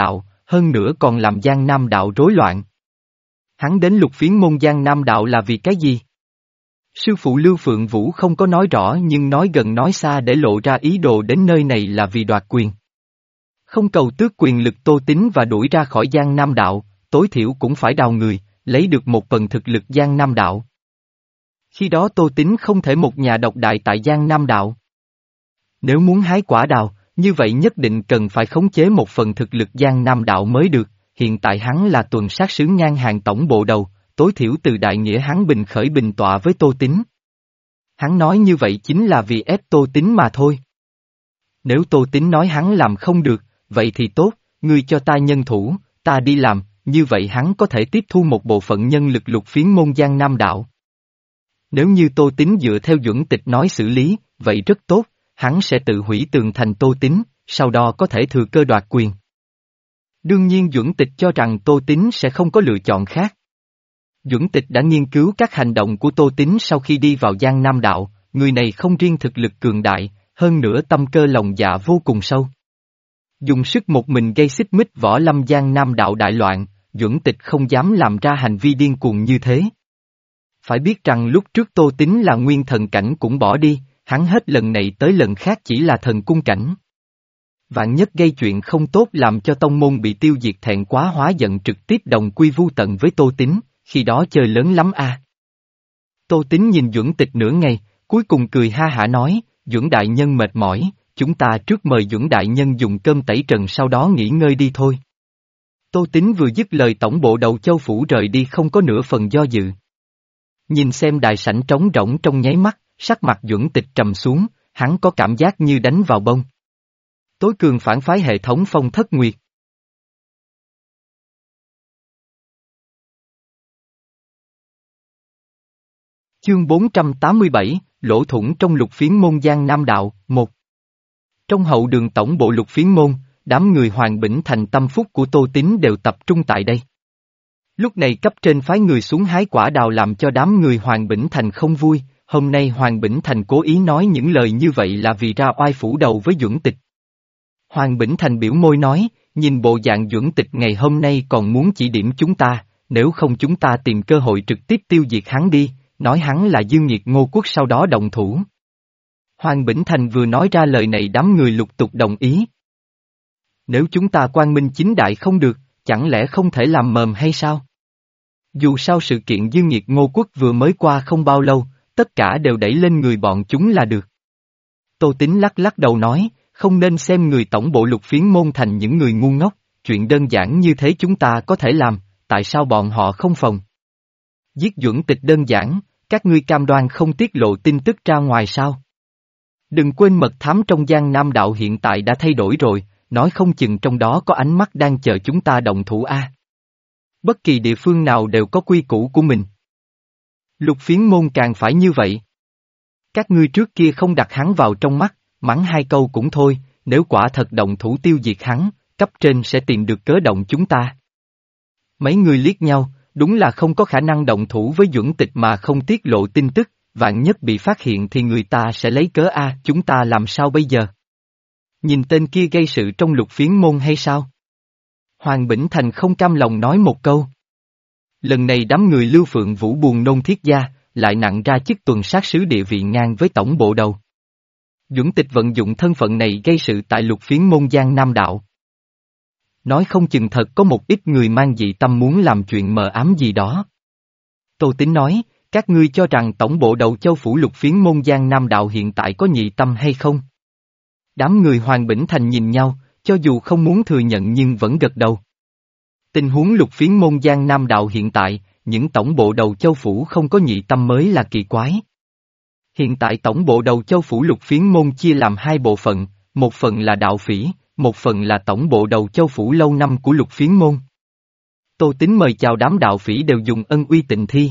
hơn nữa còn làm Giang Nam đạo rối loạn. Hắn đến lục phiến môn Giang Nam đạo là vì cái gì? Sư phụ Lưu Phượng Vũ không có nói rõ nhưng nói gần nói xa để lộ ra ý đồ đến nơi này là vì đoạt quyền. Không cầu tước quyền lực Tô Tín và đuổi ra khỏi Giang Nam đạo, tối thiểu cũng phải đào người, lấy được một phần thực lực Giang Nam đạo. Khi đó Tô Tín không thể một nhà độc đại tại Giang Nam đạo. Nếu muốn hái quả đào, như vậy nhất định cần phải khống chế một phần thực lực Giang Nam đạo mới được, hiện tại hắn là tuần sát sứ ngang hàng tổng bộ đầu, tối thiểu từ đại nghĩa hắn bình khởi bình tọa với Tô Tín. Hắn nói như vậy chính là vì ép Tô Tín mà thôi. Nếu Tô Tín nói hắn làm không được, vậy thì tốt, ngươi cho ta nhân thủ, ta đi làm, như vậy hắn có thể tiếp thu một bộ phận nhân lực lục phiến môn Giang Nam đạo. Nếu như Tô Tín dựa theo Duẩn Tịch nói xử lý, vậy rất tốt, hắn sẽ tự hủy tường thành Tô Tín, sau đó có thể thừa cơ đoạt quyền. Đương nhiên Duẩn Tịch cho rằng Tô Tín sẽ không có lựa chọn khác. Duẩn Tịch đã nghiên cứu các hành động của Tô Tín sau khi đi vào Giang Nam đạo, người này không riêng thực lực cường đại, hơn nữa tâm cơ lòng dạ vô cùng sâu. Dùng sức một mình gây xích mích võ lâm Giang Nam đạo đại loạn, Duẩn Tịch không dám làm ra hành vi điên cuồng như thế. Phải biết rằng lúc trước Tô Tín là nguyên thần cảnh cũng bỏ đi, hắn hết lần này tới lần khác chỉ là thần cung cảnh. Vạn nhất gây chuyện không tốt làm cho tông môn bị tiêu diệt thẹn quá hóa giận trực tiếp đồng quy vu tận với Tô Tín, khi đó chơi lớn lắm a. À. Tô Tín nhìn Duẩn Tịch nửa ngày, cuối cùng cười ha hả nói, Duẩn đại nhân mệt mỏi, chúng ta trước mời Duẩn đại nhân dùng cơm tẩy trần sau đó nghỉ ngơi đi thôi. Tô Tín vừa dứt lời tổng bộ đầu Châu phủ rời đi không có nửa phần do dự. Nhìn xem đại sảnh trống rỗng trong nháy mắt, sắc mặt Duẩn Tịch trầm xuống, hắn có cảm giác như đánh vào bông. Tối cường phản phái hệ thống Phong Thất Nguyệt. Chương bốn trăm tám mươi bảy, lỗ thủng trong lục phiến môn Giang Nam đạo, một. Trong hậu đường tổng bộ lục phiến môn, đám người Hoàng Bỉnh Thành tâm phúc của Tô Tín đều tập trung tại đây. Lúc này cấp trên phái người xuống hái quả đào làm cho đám người Hoàng Bỉnh Thành không vui, hôm nay Hoàng Bỉnh Thành cố ý nói những lời như vậy là vì ra oai phủ đầu với Duẩn Tịch. Hoàng Bỉnh Thành biểu môi nói, nhìn bộ dạng Duẩn Tịch ngày hôm nay còn muốn chỉ điểm chúng ta, nếu không chúng ta tìm cơ hội trực tiếp tiêu diệt hắn đi, nói hắn là dương nhiệt Ngô Quốc sau đó động thủ. Hoàng Bỉnh Thành vừa nói ra lời này đám người lục tục đồng ý. Nếu chúng ta quang minh chính đại không được, chẳng lẽ không thể làm mờm hay sao? Dù sao sự kiện dương nhiệt Ngô Quốc vừa mới qua không bao lâu, tất cả đều đẩy lên người bọn chúng là được. Tô Tín lắc lắc đầu nói, không nên xem người tổng bộ lục phiến môn thành những người ngu ngốc, chuyện đơn giản như thế chúng ta có thể làm, tại sao bọn họ không phòng? Giết Duẩn Tịch đơn giản, các ngươi cam đoan không tiết lộ tin tức ra ngoài sao? Đừng quên mật thám trong Giang Nam đạo hiện tại đã thay đổi rồi, nói không chừng trong đó có ánh mắt đang chờ chúng ta động thủ a. Bất kỳ địa phương nào đều có quy củ của mình. Lục phiến môn càng phải như vậy. Các ngươi trước kia không đặt hắn vào trong mắt, mắng hai câu cũng thôi, nếu quả thật động thủ tiêu diệt hắn, cấp trên sẽ tìm được cớ động chúng ta. Mấy người liếc nhau, đúng là không có khả năng động thủ với Duẩn Tịch mà không tiết lộ tin tức, vạn nhất bị phát hiện thì người ta sẽ lấy cớ a, chúng ta làm sao bây giờ? Nhìn tên kia gây sự trong lục phiến môn hay sao? Hoàng Bỉnh Thành không cam lòng nói một câu. Lần này đám người Lưu Phượng Vũ buồn nôn thiết gia, lại nặng ra chức tuần sát sứ địa vị ngang với tổng bộ đầu. Duẩn Tịch vận dụng thân phận này gây sự tại lục phiến môn Giang Nam đạo. Nói không chừng thật có một ít người mang dị tâm muốn làm chuyện mờ ám gì đó. Tô Tín nói, các ngươi cho rằng tổng bộ đầu Châu phủ lục phiến môn Giang Nam đạo hiện tại có nhị tâm hay không? Đám người Hoàng Bỉnh Thành nhìn nhau, cho dù không muốn thừa nhận nhưng vẫn gật đầu. Tình huống lục phiến môn Giang Nam đạo hiện tại, những tổng bộ đầu Châu phủ không có nhị tâm mới là kỳ quái. Hiện tại tổng bộ đầu Châu phủ lục phiến môn chia làm hai bộ phận, một phần là đạo phỉ, một phần là tổng bộ đầu Châu phủ lâu năm của lục phiến môn. Tô Tín mời chào đám đạo phỉ đều dùng ân uy tịnh thi.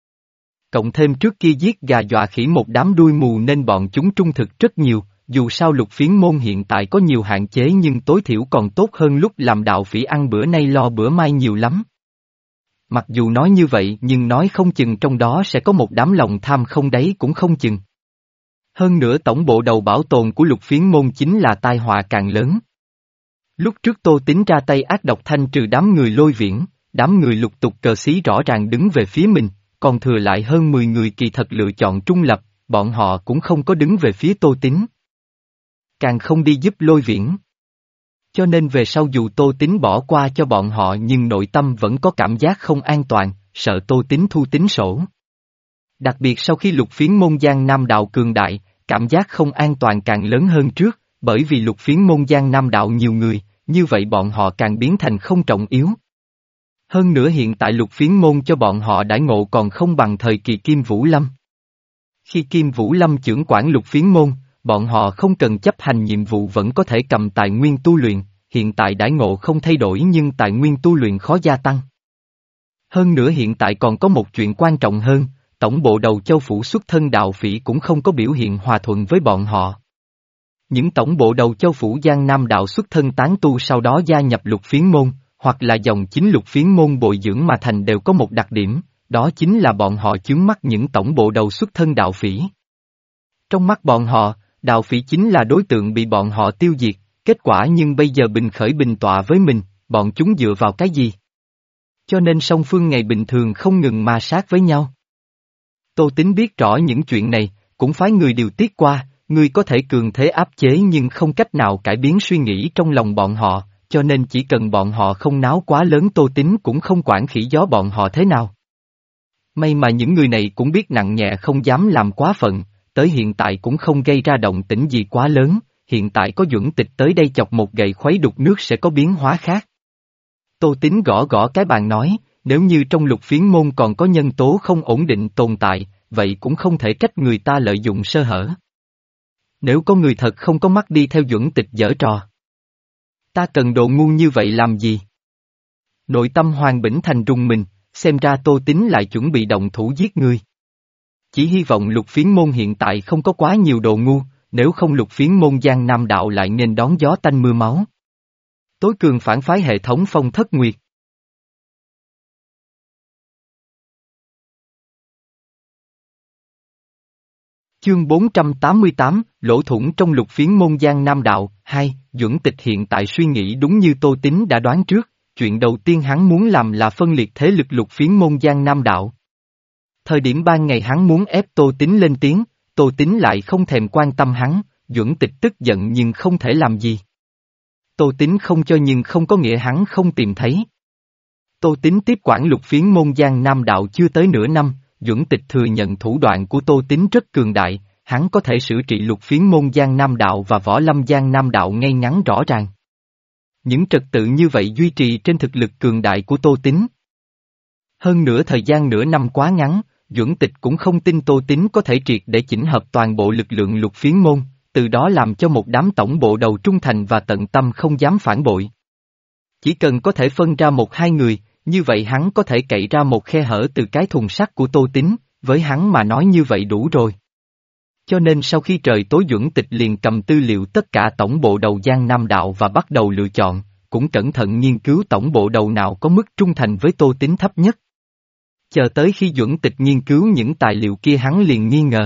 Cộng thêm trước kia giết gà dọa khỉ một đám đuôi mù nên bọn chúng trung thực rất nhiều, dù sao lục phiến môn hiện tại có nhiều hạn chế nhưng tối thiểu còn tốt hơn lúc làm đạo phỉ ăn bữa nay lo bữa mai nhiều lắm. Mặc dù nói như vậy nhưng nói không chừng trong đó sẽ có một đám lòng tham không đáy cũng không chừng. Hơn nữa tổng bộ đầu bảo tồn của lục phiến môn chính là tai họa càng lớn. Lúc trước Tô Tín ra tay ác độc thanh trừ đám người Lôi Viễn, đám người lục tục cờ xí rõ ràng đứng về phía mình, còn thừa lại hơn mười người kỳ thật lựa chọn trung lập, bọn họ cũng không có đứng về phía Tô Tín. Càng không đi giúp Lôi Viễn. Cho nên về sau dù Tô Tín bỏ qua cho bọn họ nhưng nội tâm vẫn có cảm giác không an toàn, sợ Tô Tín thu tính sổ. Đặc biệt sau khi lục phiến môn Giang Nam đạo cường đại, cảm giác không an toàn càng lớn hơn trước, bởi vì lục phiến môn Giang Nam đạo nhiều người, như vậy bọn họ càng biến thành không trọng yếu. Hơn nữa hiện tại lục phiến môn cho bọn họ đãi ngộ còn không bằng thời kỳ Kim Vũ Lâm. Khi Kim Vũ Lâm chưởng quản lục phiến môn, bọn họ không cần chấp hành nhiệm vụ vẫn có thể cầm tài nguyên tu luyện, hiện tại đãi ngộ không thay đổi nhưng tài nguyên tu luyện khó gia tăng. Hơn nữa hiện tại còn có một chuyện quan trọng hơn, tổng bộ đầu châu phủ xuất thân đạo phỉ cũng không có biểu hiện hòa thuận với bọn họ. Những tổng bộ đầu châu phủ Giang Nam đạo xuất thân tán tu sau đó gia nhập lục phiến môn, hoặc là dòng chính lục phiến môn bồi dưỡng mà thành đều có một đặc điểm, đó chính là bọn họ chướng mắt những tổng bộ đầu xuất thân đạo phỉ. Trong mắt bọn họ, đạo phỉ chính là đối tượng bị bọn họ tiêu diệt, kết quả nhưng bây giờ bình khởi bình tọa với mình, bọn chúng dựa vào cái gì? Cho nên song phương ngày bình thường không ngừng ma sát với nhau. Tô Tín biết rõ những chuyện này, cũng phái người điều tiết qua, người có thể cường thế áp chế nhưng không cách nào cải biến suy nghĩ trong lòng bọn họ, cho nên chỉ cần bọn họ không náo quá lớn Tô Tín cũng không quản khỉ gió bọn họ thế nào. May mà những người này cũng biết nặng nhẹ không dám làm quá phận, tới hiện tại cũng không gây ra động tĩnh gì quá lớn, hiện tại có Duẩn Tịch tới đây chọc một gậy khuấy đục nước sẽ có biến hóa khác. Tô Tín gõ gõ cái bàn nói, nếu như trong lục phiến môn còn có nhân tố không ổn định tồn tại, vậy cũng không thể trách người ta lợi dụng sơ hở. Nếu có người thật không có mắt đi theo Duẩn Tịch giở trò. Ta cần độ ngu như vậy làm gì? Nội tâm Hoàng Bỉnh Thành rùng mình, xem ra Tô Tín lại chuẩn bị động thủ giết người. Chỉ hy vọng lục phiến môn hiện tại không có quá nhiều đồ ngu, nếu không lục phiến môn Giang Nam đạo lại nên đón gió tanh mưa máu. Tối cường phản phái hệ thống Phong Thất Nguyệt. Chương bốn trăm tám mươi tám, lỗ thủng trong lục phiến môn Giang Nam đạo, hai, Duẩn Tịch hiện tại suy nghĩ đúng như Tô Tín đã đoán trước, chuyện đầu tiên hắn muốn làm là phân liệt thế lực lục phiến môn Giang Nam đạo. Thời điểm ban ngày hắn muốn ép Tô Tín lên tiếng, Tô Tín lại không thèm quan tâm hắn, Duẩn Tịch tức giận nhưng không thể làm gì. Tô Tín không cho nhưng không có nghĩa hắn không tìm thấy. Tô Tín tiếp quản lục phiến môn Giang Nam đạo chưa tới nửa năm, Duẩn Tịch thừa nhận thủ đoạn của Tô Tín rất cường đại, hắn có thể xử trị lục phiến môn Giang Nam đạo và võ lâm Giang Nam đạo ngay ngắn rõ ràng. Những trật tự như vậy duy trì trên thực lực cường đại của Tô Tín. Hơn nữa thời gian nửa năm quá ngắn, Duẩn Tịch cũng không tin Tô Tín có thể triệt để chỉnh hợp toàn bộ lực lượng lục phiến môn, từ đó làm cho một đám tổng bộ đầu trung thành và tận tâm không dám phản bội. Chỉ cần có thể phân ra một hai người, như vậy hắn có thể cậy ra một khe hở từ cái thùng sắt của Tô Tín, với hắn mà nói như vậy đủ rồi. Cho nên sau khi trời tối Duẩn Tịch liền cầm tư liệu tất cả tổng bộ đầu Giang Nam đạo và bắt đầu lựa chọn, cũng cẩn thận nghiên cứu tổng bộ đầu nào có mức trung thành với Tô Tín thấp nhất. Chờ tới khi Duẩn Tịch nghiên cứu những tài liệu kia hắn liền nghi ngờ.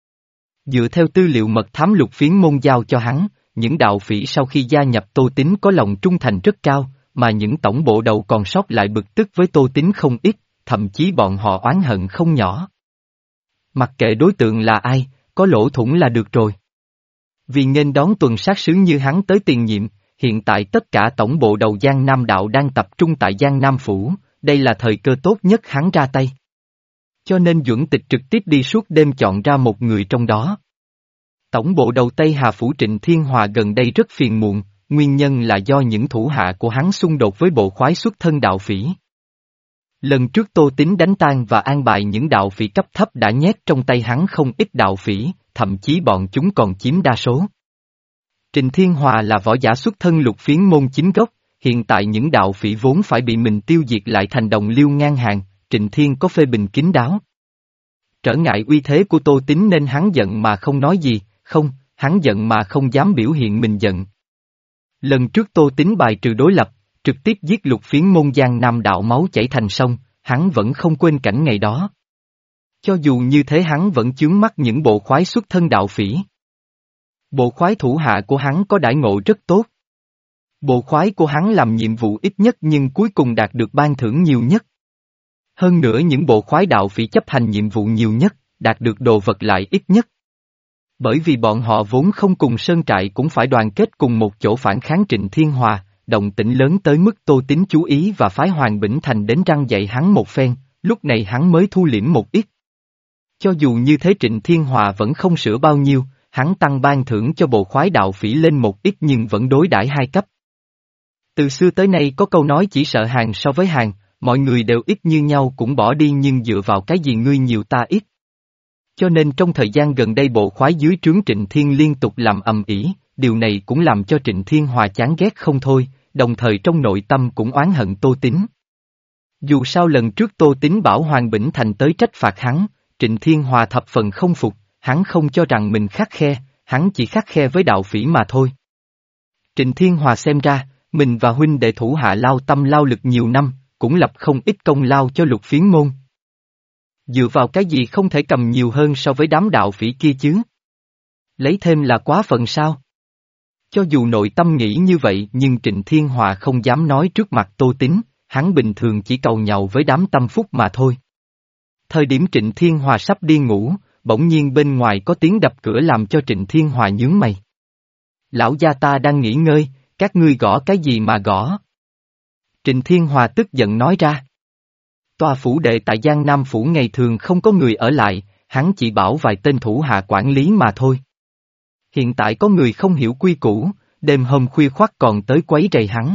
Dựa theo tư liệu mật thám lục phiến môn giao cho hắn, những đạo phỉ sau khi gia nhập Tô Tín có lòng trung thành rất cao, mà những tổng bộ đầu còn sót lại bực tức với Tô Tín không ít, thậm chí bọn họ oán hận không nhỏ. Mặc kệ đối tượng là ai, có lỗ thủng là được rồi. Vì nên đón tuần sát sứ như hắn tới tiền nhiệm, hiện tại tất cả tổng bộ đầu Giang Nam đạo đang tập trung tại Giang Nam Phủ, đây là thời cơ tốt nhất hắn ra tay. Cho nên Duẩn Tịch trực tiếp đi suốt đêm chọn ra một người trong đó. Tổng bộ đầu Tây Hà Phủ Trịnh Thiên Hòa gần đây rất phiền muộn, nguyên nhân là do những thủ hạ của hắn xung đột với bộ khoái xuất thân đạo phỉ. Lần trước Tô Tín đánh tan và an bài những đạo phỉ cấp thấp đã nhét trong tay hắn không ít đạo phỉ, thậm chí bọn chúng còn chiếm đa số. Trịnh Thiên Hòa là võ giả xuất thân lục phiến môn chính gốc, hiện tại những đạo phỉ vốn phải bị mình tiêu diệt lại thành đồng liêu ngang hàng, Trịnh Thiên có phê bình kín đáo. Trở ngại uy thế của Tô Tín nên hắn giận mà không nói gì, không, hắn giận mà không dám biểu hiện mình giận. Lần trước Tô Tín bài trừ đối lập, trực tiếp giết lục phiến môn Giang Nam đạo máu chảy thành sông, hắn vẫn không quên cảnh ngày đó. Cho dù như thế hắn vẫn chướng mắt những bộ khoái xuất thân đạo phỉ. Bộ khoái thủ hạ của hắn có đãi ngộ rất tốt. Bộ khoái của hắn làm nhiệm vụ ít nhất nhưng cuối cùng đạt được ban thưởng nhiều nhất. Hơn nữa những bộ khoái đạo phỉ chấp hành nhiệm vụ nhiều nhất, đạt được đồ vật lại ít nhất. Bởi vì bọn họ vốn không cùng sơn trại cũng phải đoàn kết cùng một chỗ phản kháng Trịnh Thiên Hòa, động tĩnh lớn tới mức Tô Tín chú ý và phái Hoàng Bỉnh Thành đến răn dạy hắn một phen, lúc này hắn mới thu liễm một ít. Cho dù như thế Trịnh Thiên Hòa vẫn không sửa bao nhiêu, hắn tăng ban thưởng cho bộ khoái đạo phỉ lên một ít nhưng vẫn đối đãi hai cấp. Từ xưa tới nay có câu nói chỉ sợ hàng so với hàng, mọi người đều ít như nhau cũng bỏ đi nhưng dựa vào cái gì ngươi nhiều ta ít. Cho nên trong thời gian gần đây bộ khoái dưới trướng Trịnh Thiên liên tục làm ầm ĩ, điều này cũng làm cho Trịnh Thiên Hòa chán ghét không thôi, đồng thời trong nội tâm cũng oán hận Tô Tín. Dù sao lần trước Tô Tín bảo Hoàng Bỉnh Thành tới trách phạt hắn, Trịnh Thiên Hòa thập phần không phục, hắn không cho rằng mình khắt khe, hắn chỉ khắt khe với đạo phỉ mà thôi. Trịnh Thiên Hòa xem ra, mình và huynh đệ thủ hạ lao tâm lao lực nhiều năm, cũng lập không ít công lao cho Lục Phiến môn. Dựa vào cái gì không thể cầm nhiều hơn so với đám đạo phỉ kia chứ? Lấy thêm là quá phận sao? Cho dù nội tâm nghĩ như vậy nhưng Trịnh Thiên Hòa không dám nói trước mặt Tô Tín, hắn bình thường chỉ cầu nhậu với đám tâm phúc mà thôi. Thời điểm Trịnh Thiên Hòa sắp đi ngủ, bỗng nhiên bên ngoài có tiếng đập cửa làm cho Trịnh Thiên Hòa nhướng mày. Lão gia ta đang nghỉ ngơi, các ngươi gõ cái gì mà gõ? Trịnh Thiên Hòa tức giận nói ra. Tòa phủ đệ tại Giang Nam Phủ ngày thường không có người ở lại, hắn chỉ bảo vài tên thủ hạ quản lý mà thôi. Hiện tại có người không hiểu quy củ, đêm hôm khuya khoắt còn tới quấy rầy hắn.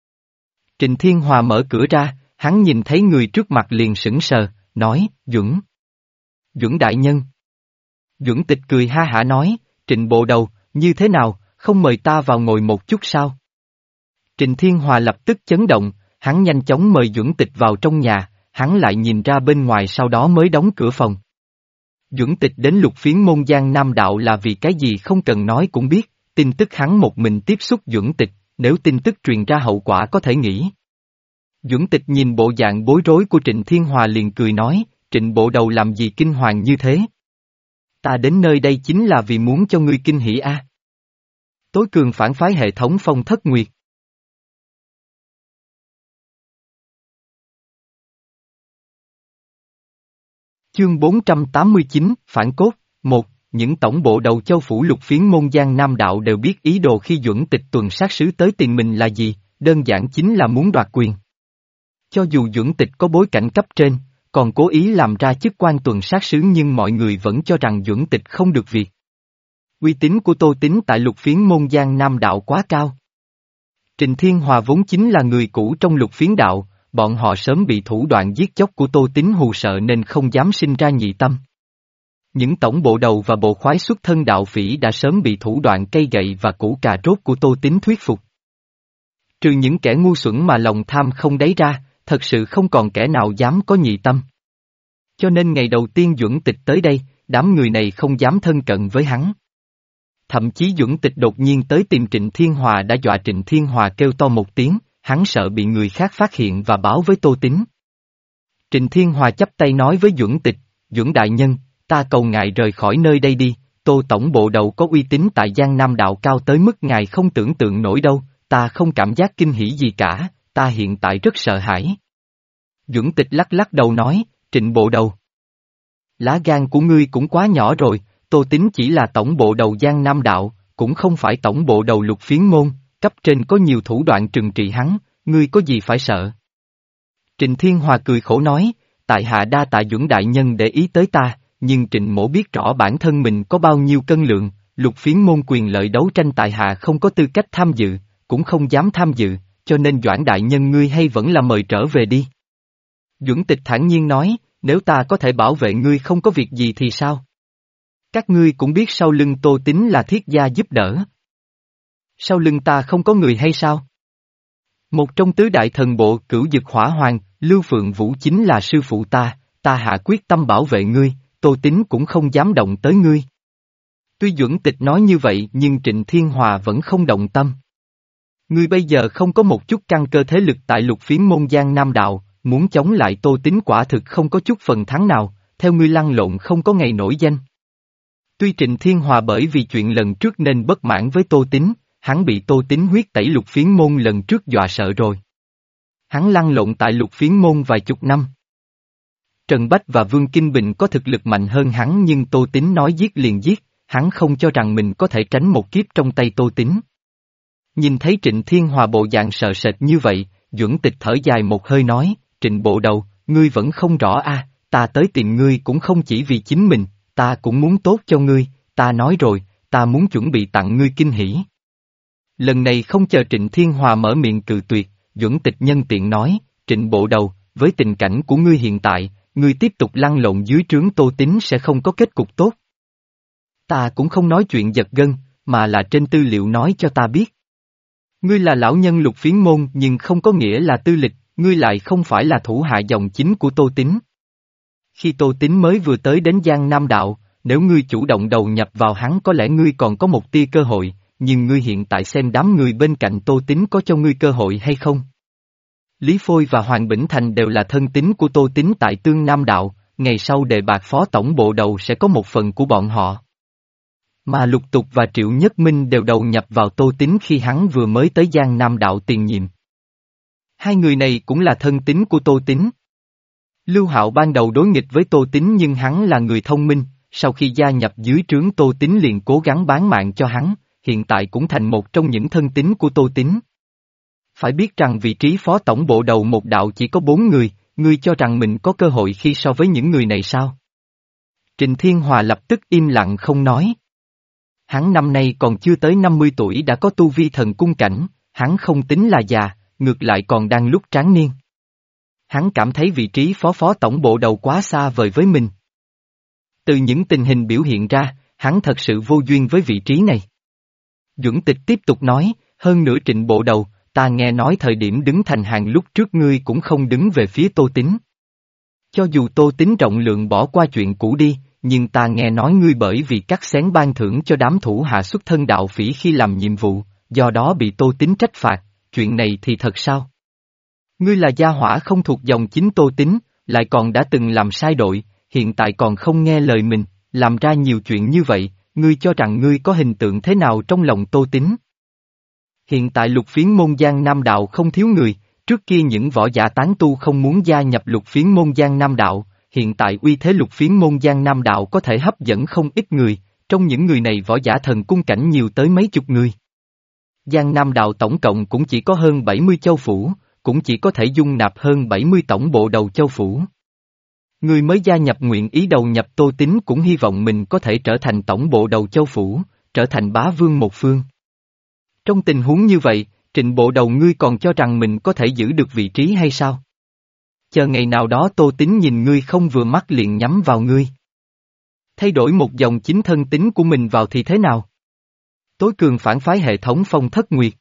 Trịnh Thiên Hòa mở cửa ra, hắn nhìn thấy người trước mặt liền sững sờ, nói, Duẩn. Duẩn đại nhân. Duẩn Tịch cười ha hả nói, Trịnh bộ đầu, như thế nào, không mời ta vào ngồi một chút sao? Trịnh Thiên Hòa lập tức chấn động, hắn nhanh chóng mời Duẩn Tịch vào trong nhà, hắn lại nhìn ra bên ngoài sau đó mới đóng cửa phòng. Duẩn Tịch đến Lục Phiến môn Giang Nam đạo là vì cái gì không cần nói cũng biết, tin tức hắn một mình tiếp xúc Duẩn Tịch, nếu tin tức truyền ra hậu quả có thể nghĩ. Duẩn Tịch nhìn bộ dạng bối rối của Trịnh Thiên Hòa liền cười nói, Trịnh bộ đầu làm gì kinh hoàng như thế? Ta đến nơi đây chính là vì muốn cho ngươi kinh hỉ a. Tối cường phản phái hệ thống Phong Thất Nguyệt. Chương bốn trăm tám mươi chín, Phản Cốt, một, những tổng bộ đầu châu phủ Lục Phiến môn Giang Nam đạo đều biết ý đồ khi Duẩn Tịch tuần sát sứ tới tìm mình là gì, đơn giản chính là muốn đoạt quyền. Cho dù Duẩn Tịch có bối cảnh cấp trên, còn cố ý làm ra chức quan tuần sát sứ nhưng mọi người vẫn cho rằng Duẩn Tịch không được việc. Uy tín của Tô Tín tại Lục Phiến môn Giang Nam đạo quá cao. Trịnh Thiên Hòa vốn chính là người cũ trong Lục Phiến đạo, bọn họ sớm bị thủ đoạn giết chóc của Tô Tín hù sợ nên không dám sinh ra nhị tâm. Những tổng bộ đầu và bộ khoái xuất thân đạo phỉ đã sớm bị thủ đoạn cây gậy và củ cà rốt của Tô Tín thuyết phục. Trừ những kẻ ngu xuẩn mà lòng tham không đáy ra, thật sự không còn kẻ nào dám có nhị tâm. Cho nên ngày đầu tiên Duẩn Tịch tới đây, đám người này không dám thân cận với hắn. Thậm chí Duẩn Tịch đột nhiên tới tìm Trịnh Thiên Hòa đã dọa Trịnh Thiên Hòa kêu to một tiếng, hắn sợ bị người khác phát hiện và báo với Tô Tín. Trịnh Thiên Hòa chắp tay nói với Duẩn Tịch, Duẩn đại nhân, ta cầu ngài rời khỏi nơi đây đi, Tô tổng bộ đầu có uy tín tại Giang Nam đạo cao tới mức ngài không tưởng tượng nổi đâu, ta không cảm giác kinh hỉ gì cả, ta hiện tại rất sợ hãi. Duẩn Tịch lắc lắc đầu nói, Trịnh bộ đầu. Lá gan của ngươi cũng quá nhỏ rồi, Tô Tín chỉ là tổng bộ đầu Giang Nam đạo, cũng không phải tổng bộ đầu Lục Phiến môn, cấp trên có nhiều thủ đoạn trừng trị hắn, ngươi có gì phải sợ. Trịnh Thiên Hòa cười khổ nói, tại hạ đa tạ Duẩn đại nhân để ý tới ta, nhưng Trịnh mỗ biết rõ bản thân mình có bao nhiêu cân lượng, Lục Phiến môn quyền lợi đấu tranh tại hạ không có tư cách tham dự, cũng không dám tham dự, cho nên Doãn đại nhân ngươi hay vẫn là mời trở về đi. Duẩn Tịch thản nhiên nói, nếu ta có thể bảo vệ ngươi không có việc gì thì sao? Các ngươi cũng biết sau lưng Tô Tín là thiết gia giúp đỡ. Sau lưng ta không có người hay sao? Một trong tứ đại thần bộ Cửu Dực Hỏa Hoàng, Lưu Phượng Vũ chính là sư phụ ta, ta hạ quyết tâm bảo vệ ngươi, Tô Tín cũng không dám động tới ngươi. Tuy Duẩn Tịch nói như vậy nhưng Trịnh Thiên Hòa vẫn không động tâm. Ngươi bây giờ không có một chút căn cơ thế lực tại Lục Phiến môn Giang Nam đạo, muốn chống lại Tô Tín quả thực không có chút phần thắng nào, theo ngươi lăn lộn không có ngày nổi danh. Tuy Trịnh Thiên Hòa bởi vì chuyện lần trước nên bất mãn với Tô Tín, hắn bị Tô Tín huyết tẩy Lục Phiến môn lần trước dọa sợ rồi. Hắn lăn lộn tại Lục Phiến môn vài chục năm. Trần Bách và Vương Kinh Bình có thực lực mạnh hơn hắn nhưng Tô Tín nói giết liền giết, hắn không cho rằng mình có thể tránh một kiếp trong tay Tô Tín. Nhìn thấy Trịnh Thiên Hòa bộ dạng sợ sệt như vậy, Duẩn Tịch thở dài một hơi nói, Trịnh bộ đầu, ngươi vẫn không rõ a, ta tới tìm ngươi cũng không chỉ vì chính mình, ta cũng muốn tốt cho ngươi, ta nói rồi, ta muốn chuẩn bị tặng ngươi kinh hỉ. Lần này không chờ Trịnh Thiên Hòa mở miệng cự tuyệt, Duẩn Tịch nhân tiện nói, Trịnh bộ đầu, với tình cảnh của ngươi hiện tại, ngươi tiếp tục lăn lộn dưới trướng Tô Tín sẽ không có kết cục tốt. Ta cũng không nói chuyện giật gân, mà là trên tư liệu nói cho ta biết. Ngươi là lão nhân Lục Phiến môn nhưng không có nghĩa là tư lịch, ngươi lại không phải là thủ hạ dòng chính của Tô Tín. Khi Tô Tín mới vừa tới đến Giang Nam Đạo, nếu ngươi chủ động đầu nhập vào hắn có lẽ ngươi còn có một tia cơ hội, nhưng ngươi hiện tại xem đám người bên cạnh Tô Tín có cho ngươi cơ hội hay không? Lý Phôi và Hoàng Bỉnh Thành đều là thân tín của Tô Tín tại Tương Nam Đạo, ngày sau đề bạt phó tổng bộ đầu sẽ có một phần của bọn họ. Mà Lục Tục và Triệu Nhất Minh đều đầu nhập vào Tô Tín khi hắn vừa mới tới Giang Nam Đạo tiền nhiệm. Hai người này cũng là thân tín của Tô Tín. Lưu Hạo ban đầu đối nghịch với Tô Tín nhưng hắn là người thông minh, sau khi gia nhập dưới trướng Tô Tín liền cố gắng bán mạng cho hắn, hiện tại cũng thành một trong những thân tín của Tô Tín. Phải biết rằng vị trí phó tổng bộ đầu một đạo chỉ có bốn người, ngươi cho rằng mình có cơ hội khi so với những người này sao? Trịnh Thiên Hòa lập tức im lặng không nói. Hắn năm nay còn chưa tới năm mươi tuổi đã có tu vi thần cung cảnh, hắn không tính là già, ngược lại còn đang lúc tráng niên. Hắn cảm thấy vị trí phó phó tổng bộ đầu quá xa vời với mình. Từ những tình hình biểu hiện ra, hắn thật sự vô duyên với vị trí này. Duẩn Tịch tiếp tục nói, hơn nữa Trịnh bộ đầu, ta nghe nói thời điểm đứng thành hàng lúc trước ngươi cũng không đứng về phía Tô Tín. Cho dù Tô Tín rộng lượng bỏ qua chuyện cũ đi, nhưng ta nghe nói ngươi bởi vì cắt xén ban thưởng cho đám thủ hạ xuất thân đạo phỉ khi làm nhiệm vụ, do đó bị Tô Tín trách phạt, chuyện này thì thật sao? Ngươi là gia hỏa không thuộc dòng chính Tô Tín, lại còn đã từng làm sai đội, hiện tại còn không nghe lời mình, làm ra nhiều chuyện như vậy, ngươi cho rằng ngươi có hình tượng thế nào trong lòng Tô Tín? Hiện tại Lục Phiến môn Giang Nam Đạo không thiếu người, trước kia những võ giả tán tu không muốn gia nhập Lục Phiến môn Giang Nam Đạo, hiện tại uy thế Lục Phiến môn Giang Nam Đạo có thể hấp dẫn không ít người, trong những người này võ giả thần cung cảnh nhiều tới mấy chục người. Giang Nam Đạo tổng cộng cũng chỉ có hơn bảy mươi châu phủ, cũng chỉ có thể dung nạp hơn bảy mươi tổng bộ đầu châu phủ. Người mới gia nhập nguyện ý đầu nhập Tô Tín cũng hy vọng mình có thể trở thành tổng bộ đầu châu phủ, trở thành bá vương một phương. Trong tình huống như vậy, Trịnh bộ đầu ngươi còn cho rằng mình có thể giữ được vị trí hay sao? Chờ ngày nào đó Tô Tín nhìn ngươi không vừa mắt liền nhắm vào ngươi. Thay đổi một dòng chính thân tín của mình vào thì thế nào? Tối cường phản phái hệ thống Phong Thất Nguyệt.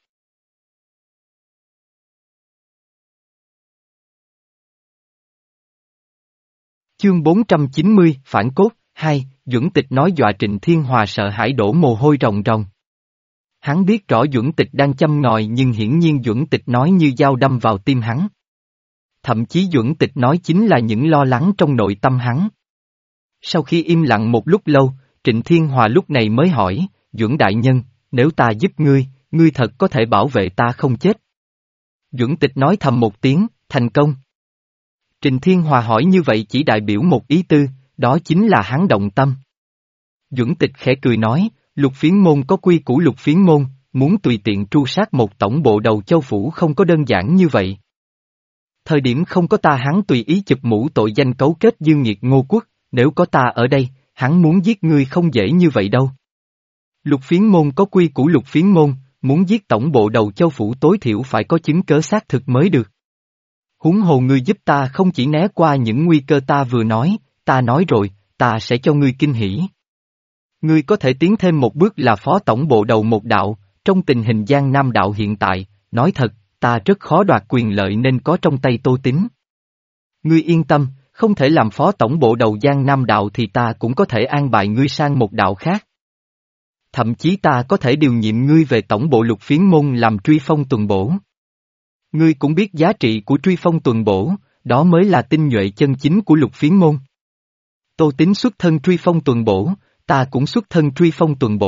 Chương bốn trăm chín mươi, Phản Cốt, hai, Duẩn Tịch nói dọa Trịnh Thiên Hòa sợ hãi đổ mồ hôi ròng ròng. Hắn biết rõ Duẩn Tịch đang châm ngòi nhưng hiển nhiên Duẩn Tịch nói như dao đâm vào tim hắn. Thậm chí Duẩn Tịch nói chính là những lo lắng trong nội tâm hắn. Sau khi im lặng một lúc lâu, Trịnh Thiên Hòa lúc này mới hỏi, Duẩn đại nhân, nếu ta giúp ngươi, ngươi thật có thể bảo vệ ta không chết. Duẩn Tịch nói thầm một tiếng, thành công. Trịnh Thiên Hòa hỏi như vậy chỉ đại biểu một ý tư, đó chính là hắn động tâm. Duẩn Tịch khẽ cười nói, Lục Phiến môn có quy củ Lục Phiến môn, muốn tùy tiện tru sát một tổng bộ đầu châu phủ không có đơn giản như vậy. Thời điểm không có ta hắn tùy ý chụp mũ tội danh cấu kết dương nghiệt Ngô Quốc, nếu có ta ở đây, hắn muốn giết ngươi không dễ như vậy đâu. Lục Phiến môn có quy củ Lục Phiến môn, muốn giết tổng bộ đầu châu phủ tối thiểu phải có chứng cớ xác thực mới được. Huống hồ ngươi giúp ta không chỉ né qua những nguy cơ ta vừa nói, ta nói rồi, ta sẽ cho ngươi kinh hỉ. Ngươi có thể tiến thêm một bước là phó tổng bộ đầu một đạo, trong tình hình Giang Nam Đạo hiện tại, nói thật, ta rất khó đoạt quyền lợi nên có trong tay Tô Tín. Ngươi yên tâm, không thể làm phó tổng bộ đầu Giang Nam Đạo thì ta cũng có thể an bài ngươi sang một đạo khác. Thậm chí ta có thể điều nhiệm ngươi về tổng bộ Lục Phiến môn làm truy phong tuần bổ. Ngươi cũng biết giá trị của truy phong tuần bổ, đó mới là tinh nhuệ chân chính của Lục Phiến môn. Tô Tín xuất thân truy phong tuần bổ, ta cũng xuất thân truy phong tuần bổ,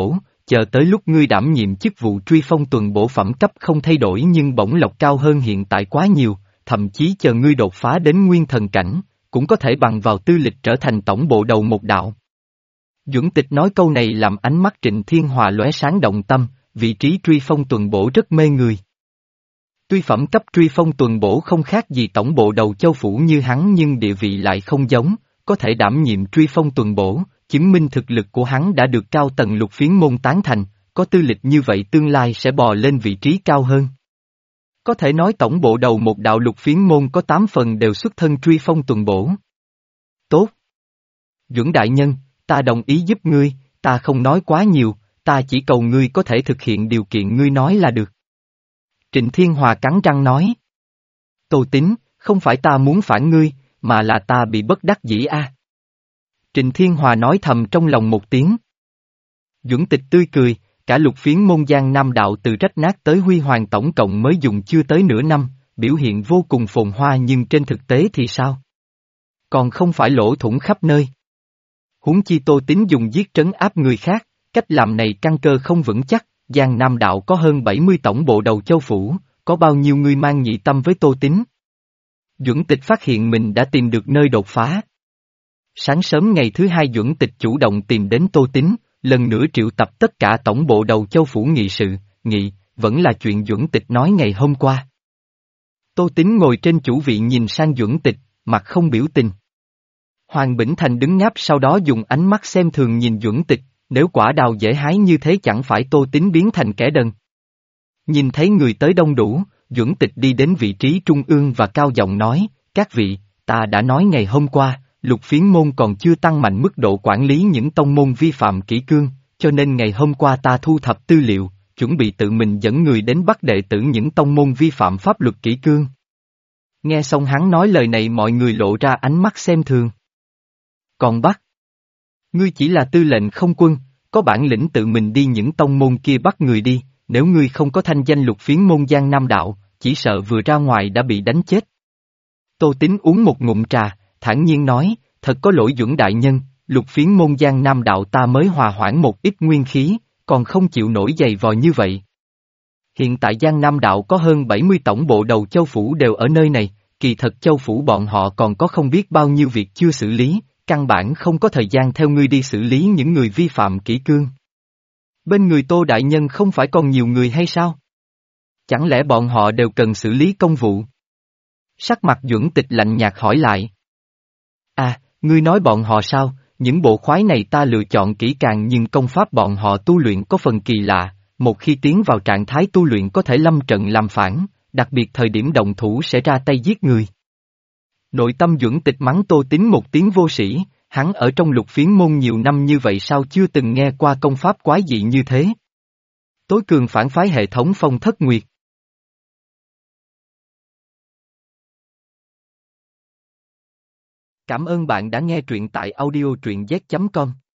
chờ tới lúc ngươi đảm nhiệm chức vụ truy phong tuần bổ phẩm cấp không thay đổi nhưng bổng lộc cao hơn hiện tại quá nhiều, thậm chí chờ ngươi đột phá đến nguyên thần cảnh, cũng có thể bằng vào tư lịch trở thành tổng bộ đầu một đạo. Duẩn Tịch nói câu này làm ánh mắt Trịnh Thiên Hòa lóe sáng động tâm, vị trí truy phong tuần bổ rất mê người. Tuy phẩm cấp truy phong tuần bổ không khác gì tổng bộ đầu châu phủ như hắn nhưng địa vị lại không giống, có thể đảm nhiệm truy phong tuần bổ, chứng minh thực lực của hắn đã được cao tầng lục phiến môn tán thành, có tư lịch như vậy tương lai sẽ bò lên vị trí cao hơn. Có thể nói tổng bộ đầu một đạo lục phiến môn có tám phần đều xuất thân truy phong tuần bổ. Tốt. Duẩn đại nhân, ta đồng ý giúp ngươi, ta không nói quá nhiều, ta chỉ cầu ngươi có thể thực hiện điều kiện ngươi nói là được. Trịnh Thiên Hòa cắn răng nói. Tô Tín, không phải ta muốn phản ngươi, mà là ta bị bất đắc dĩ a. À. Trịnh Thiên Hòa nói thầm trong lòng một tiếng. Duẩn Tịch tươi cười, cả lục phiến môn Giang Nam đạo từ rách nát tới huy hoàng tổng cộng mới dùng chưa tới nửa năm, biểu hiện vô cùng phồn hoa nhưng trên thực tế thì sao? Còn không phải lỗ thủng khắp nơi. Huống chi Tô Tín dùng giết trấn áp người khác, cách làm này căn cơ không vững chắc, Giang Nam đạo có hơn bảy mươi tổng bộ đầu châu phủ, có bao nhiêu người mang nhị tâm với Tô Tín? Duẩn Tịch phát hiện mình đã tìm được nơi đột phá. Sáng sớm ngày thứ hai Duẩn Tịch chủ động tìm đến Tô Tín, lần nữa triệu tập tất cả tổng bộ đầu châu phủ nghị sự, nghị, vẫn là chuyện Duẩn Tịch nói ngày hôm qua. Tô Tín ngồi trên chủ vị nhìn sang Duẩn Tịch, mặt không biểu tình. Hoàng Bỉnh Thành đứng ngáp sau đó dùng ánh mắt xem thường nhìn Duẩn Tịch, nếu quả đào dễ hái như thế chẳng phải Tô Tín biến thành kẻ đần. Nhìn thấy người tới đông đủ, Duẩn Tịch đi đến vị trí trung ương và cao giọng nói, các vị, ta đã nói ngày hôm qua, lục phiến môn còn chưa tăng mạnh mức độ quản lý những tông môn vi phạm kỷ cương, cho nên ngày hôm qua ta thu thập tư liệu, chuẩn bị tự mình dẫn người đến bắt đệ tử những tông môn vi phạm pháp luật kỷ cương. Nghe xong hắn nói lời này mọi người lộ ra ánh mắt xem thường. Còn bắt? Ngươi chỉ là tư lệnh không quân, có bản lĩnh tự mình đi những tông môn kia bắt người đi, nếu ngươi không có thanh danh lục phiến môn Giang Nam đạo, chỉ sợ vừa ra ngoài đã bị đánh chết. Tô Tín uống một ngụm trà, thản nhiên nói, thật có lỗi Duẩn đại nhân, lục phiến môn Giang Nam đạo ta mới hòa hoãn một ít nguyên khí, còn không chịu nổi dày vò như vậy. Hiện tại Giang Nam đạo có hơn bảy mươi tổng bộ đầu châu phủ đều ở nơi này, kỳ thật châu phủ bọn họ còn có không biết bao nhiêu việc chưa xử lý, căn bản không có thời gian theo ngươi đi xử lý những người vi phạm kỷ cương. Bên người Tô đại nhân không phải còn nhiều người hay sao? Chẳng lẽ bọn họ đều cần xử lý công vụ? Sắc mặt Duẩn Tịch lạnh nhạt hỏi lại. À, ngươi nói bọn họ sao, những bộ khoái này ta lựa chọn kỹ càng nhưng công pháp bọn họ tu luyện có phần kỳ lạ, một khi tiến vào trạng thái tu luyện có thể lâm trận làm phản, đặc biệt thời điểm động thủ sẽ ra tay giết người. Nội tâm Duẩn Tịch mắng Tô Tín một tiếng vô sĩ, hắn ở trong lục phiến môn nhiều năm như vậy sao chưa từng nghe qua công pháp quái dị như thế. Tối cường phản phái hệ thống Phong Thất Nguyệt. Cảm ơn bạn đã nghe truyện tại audio truyện z chấm com.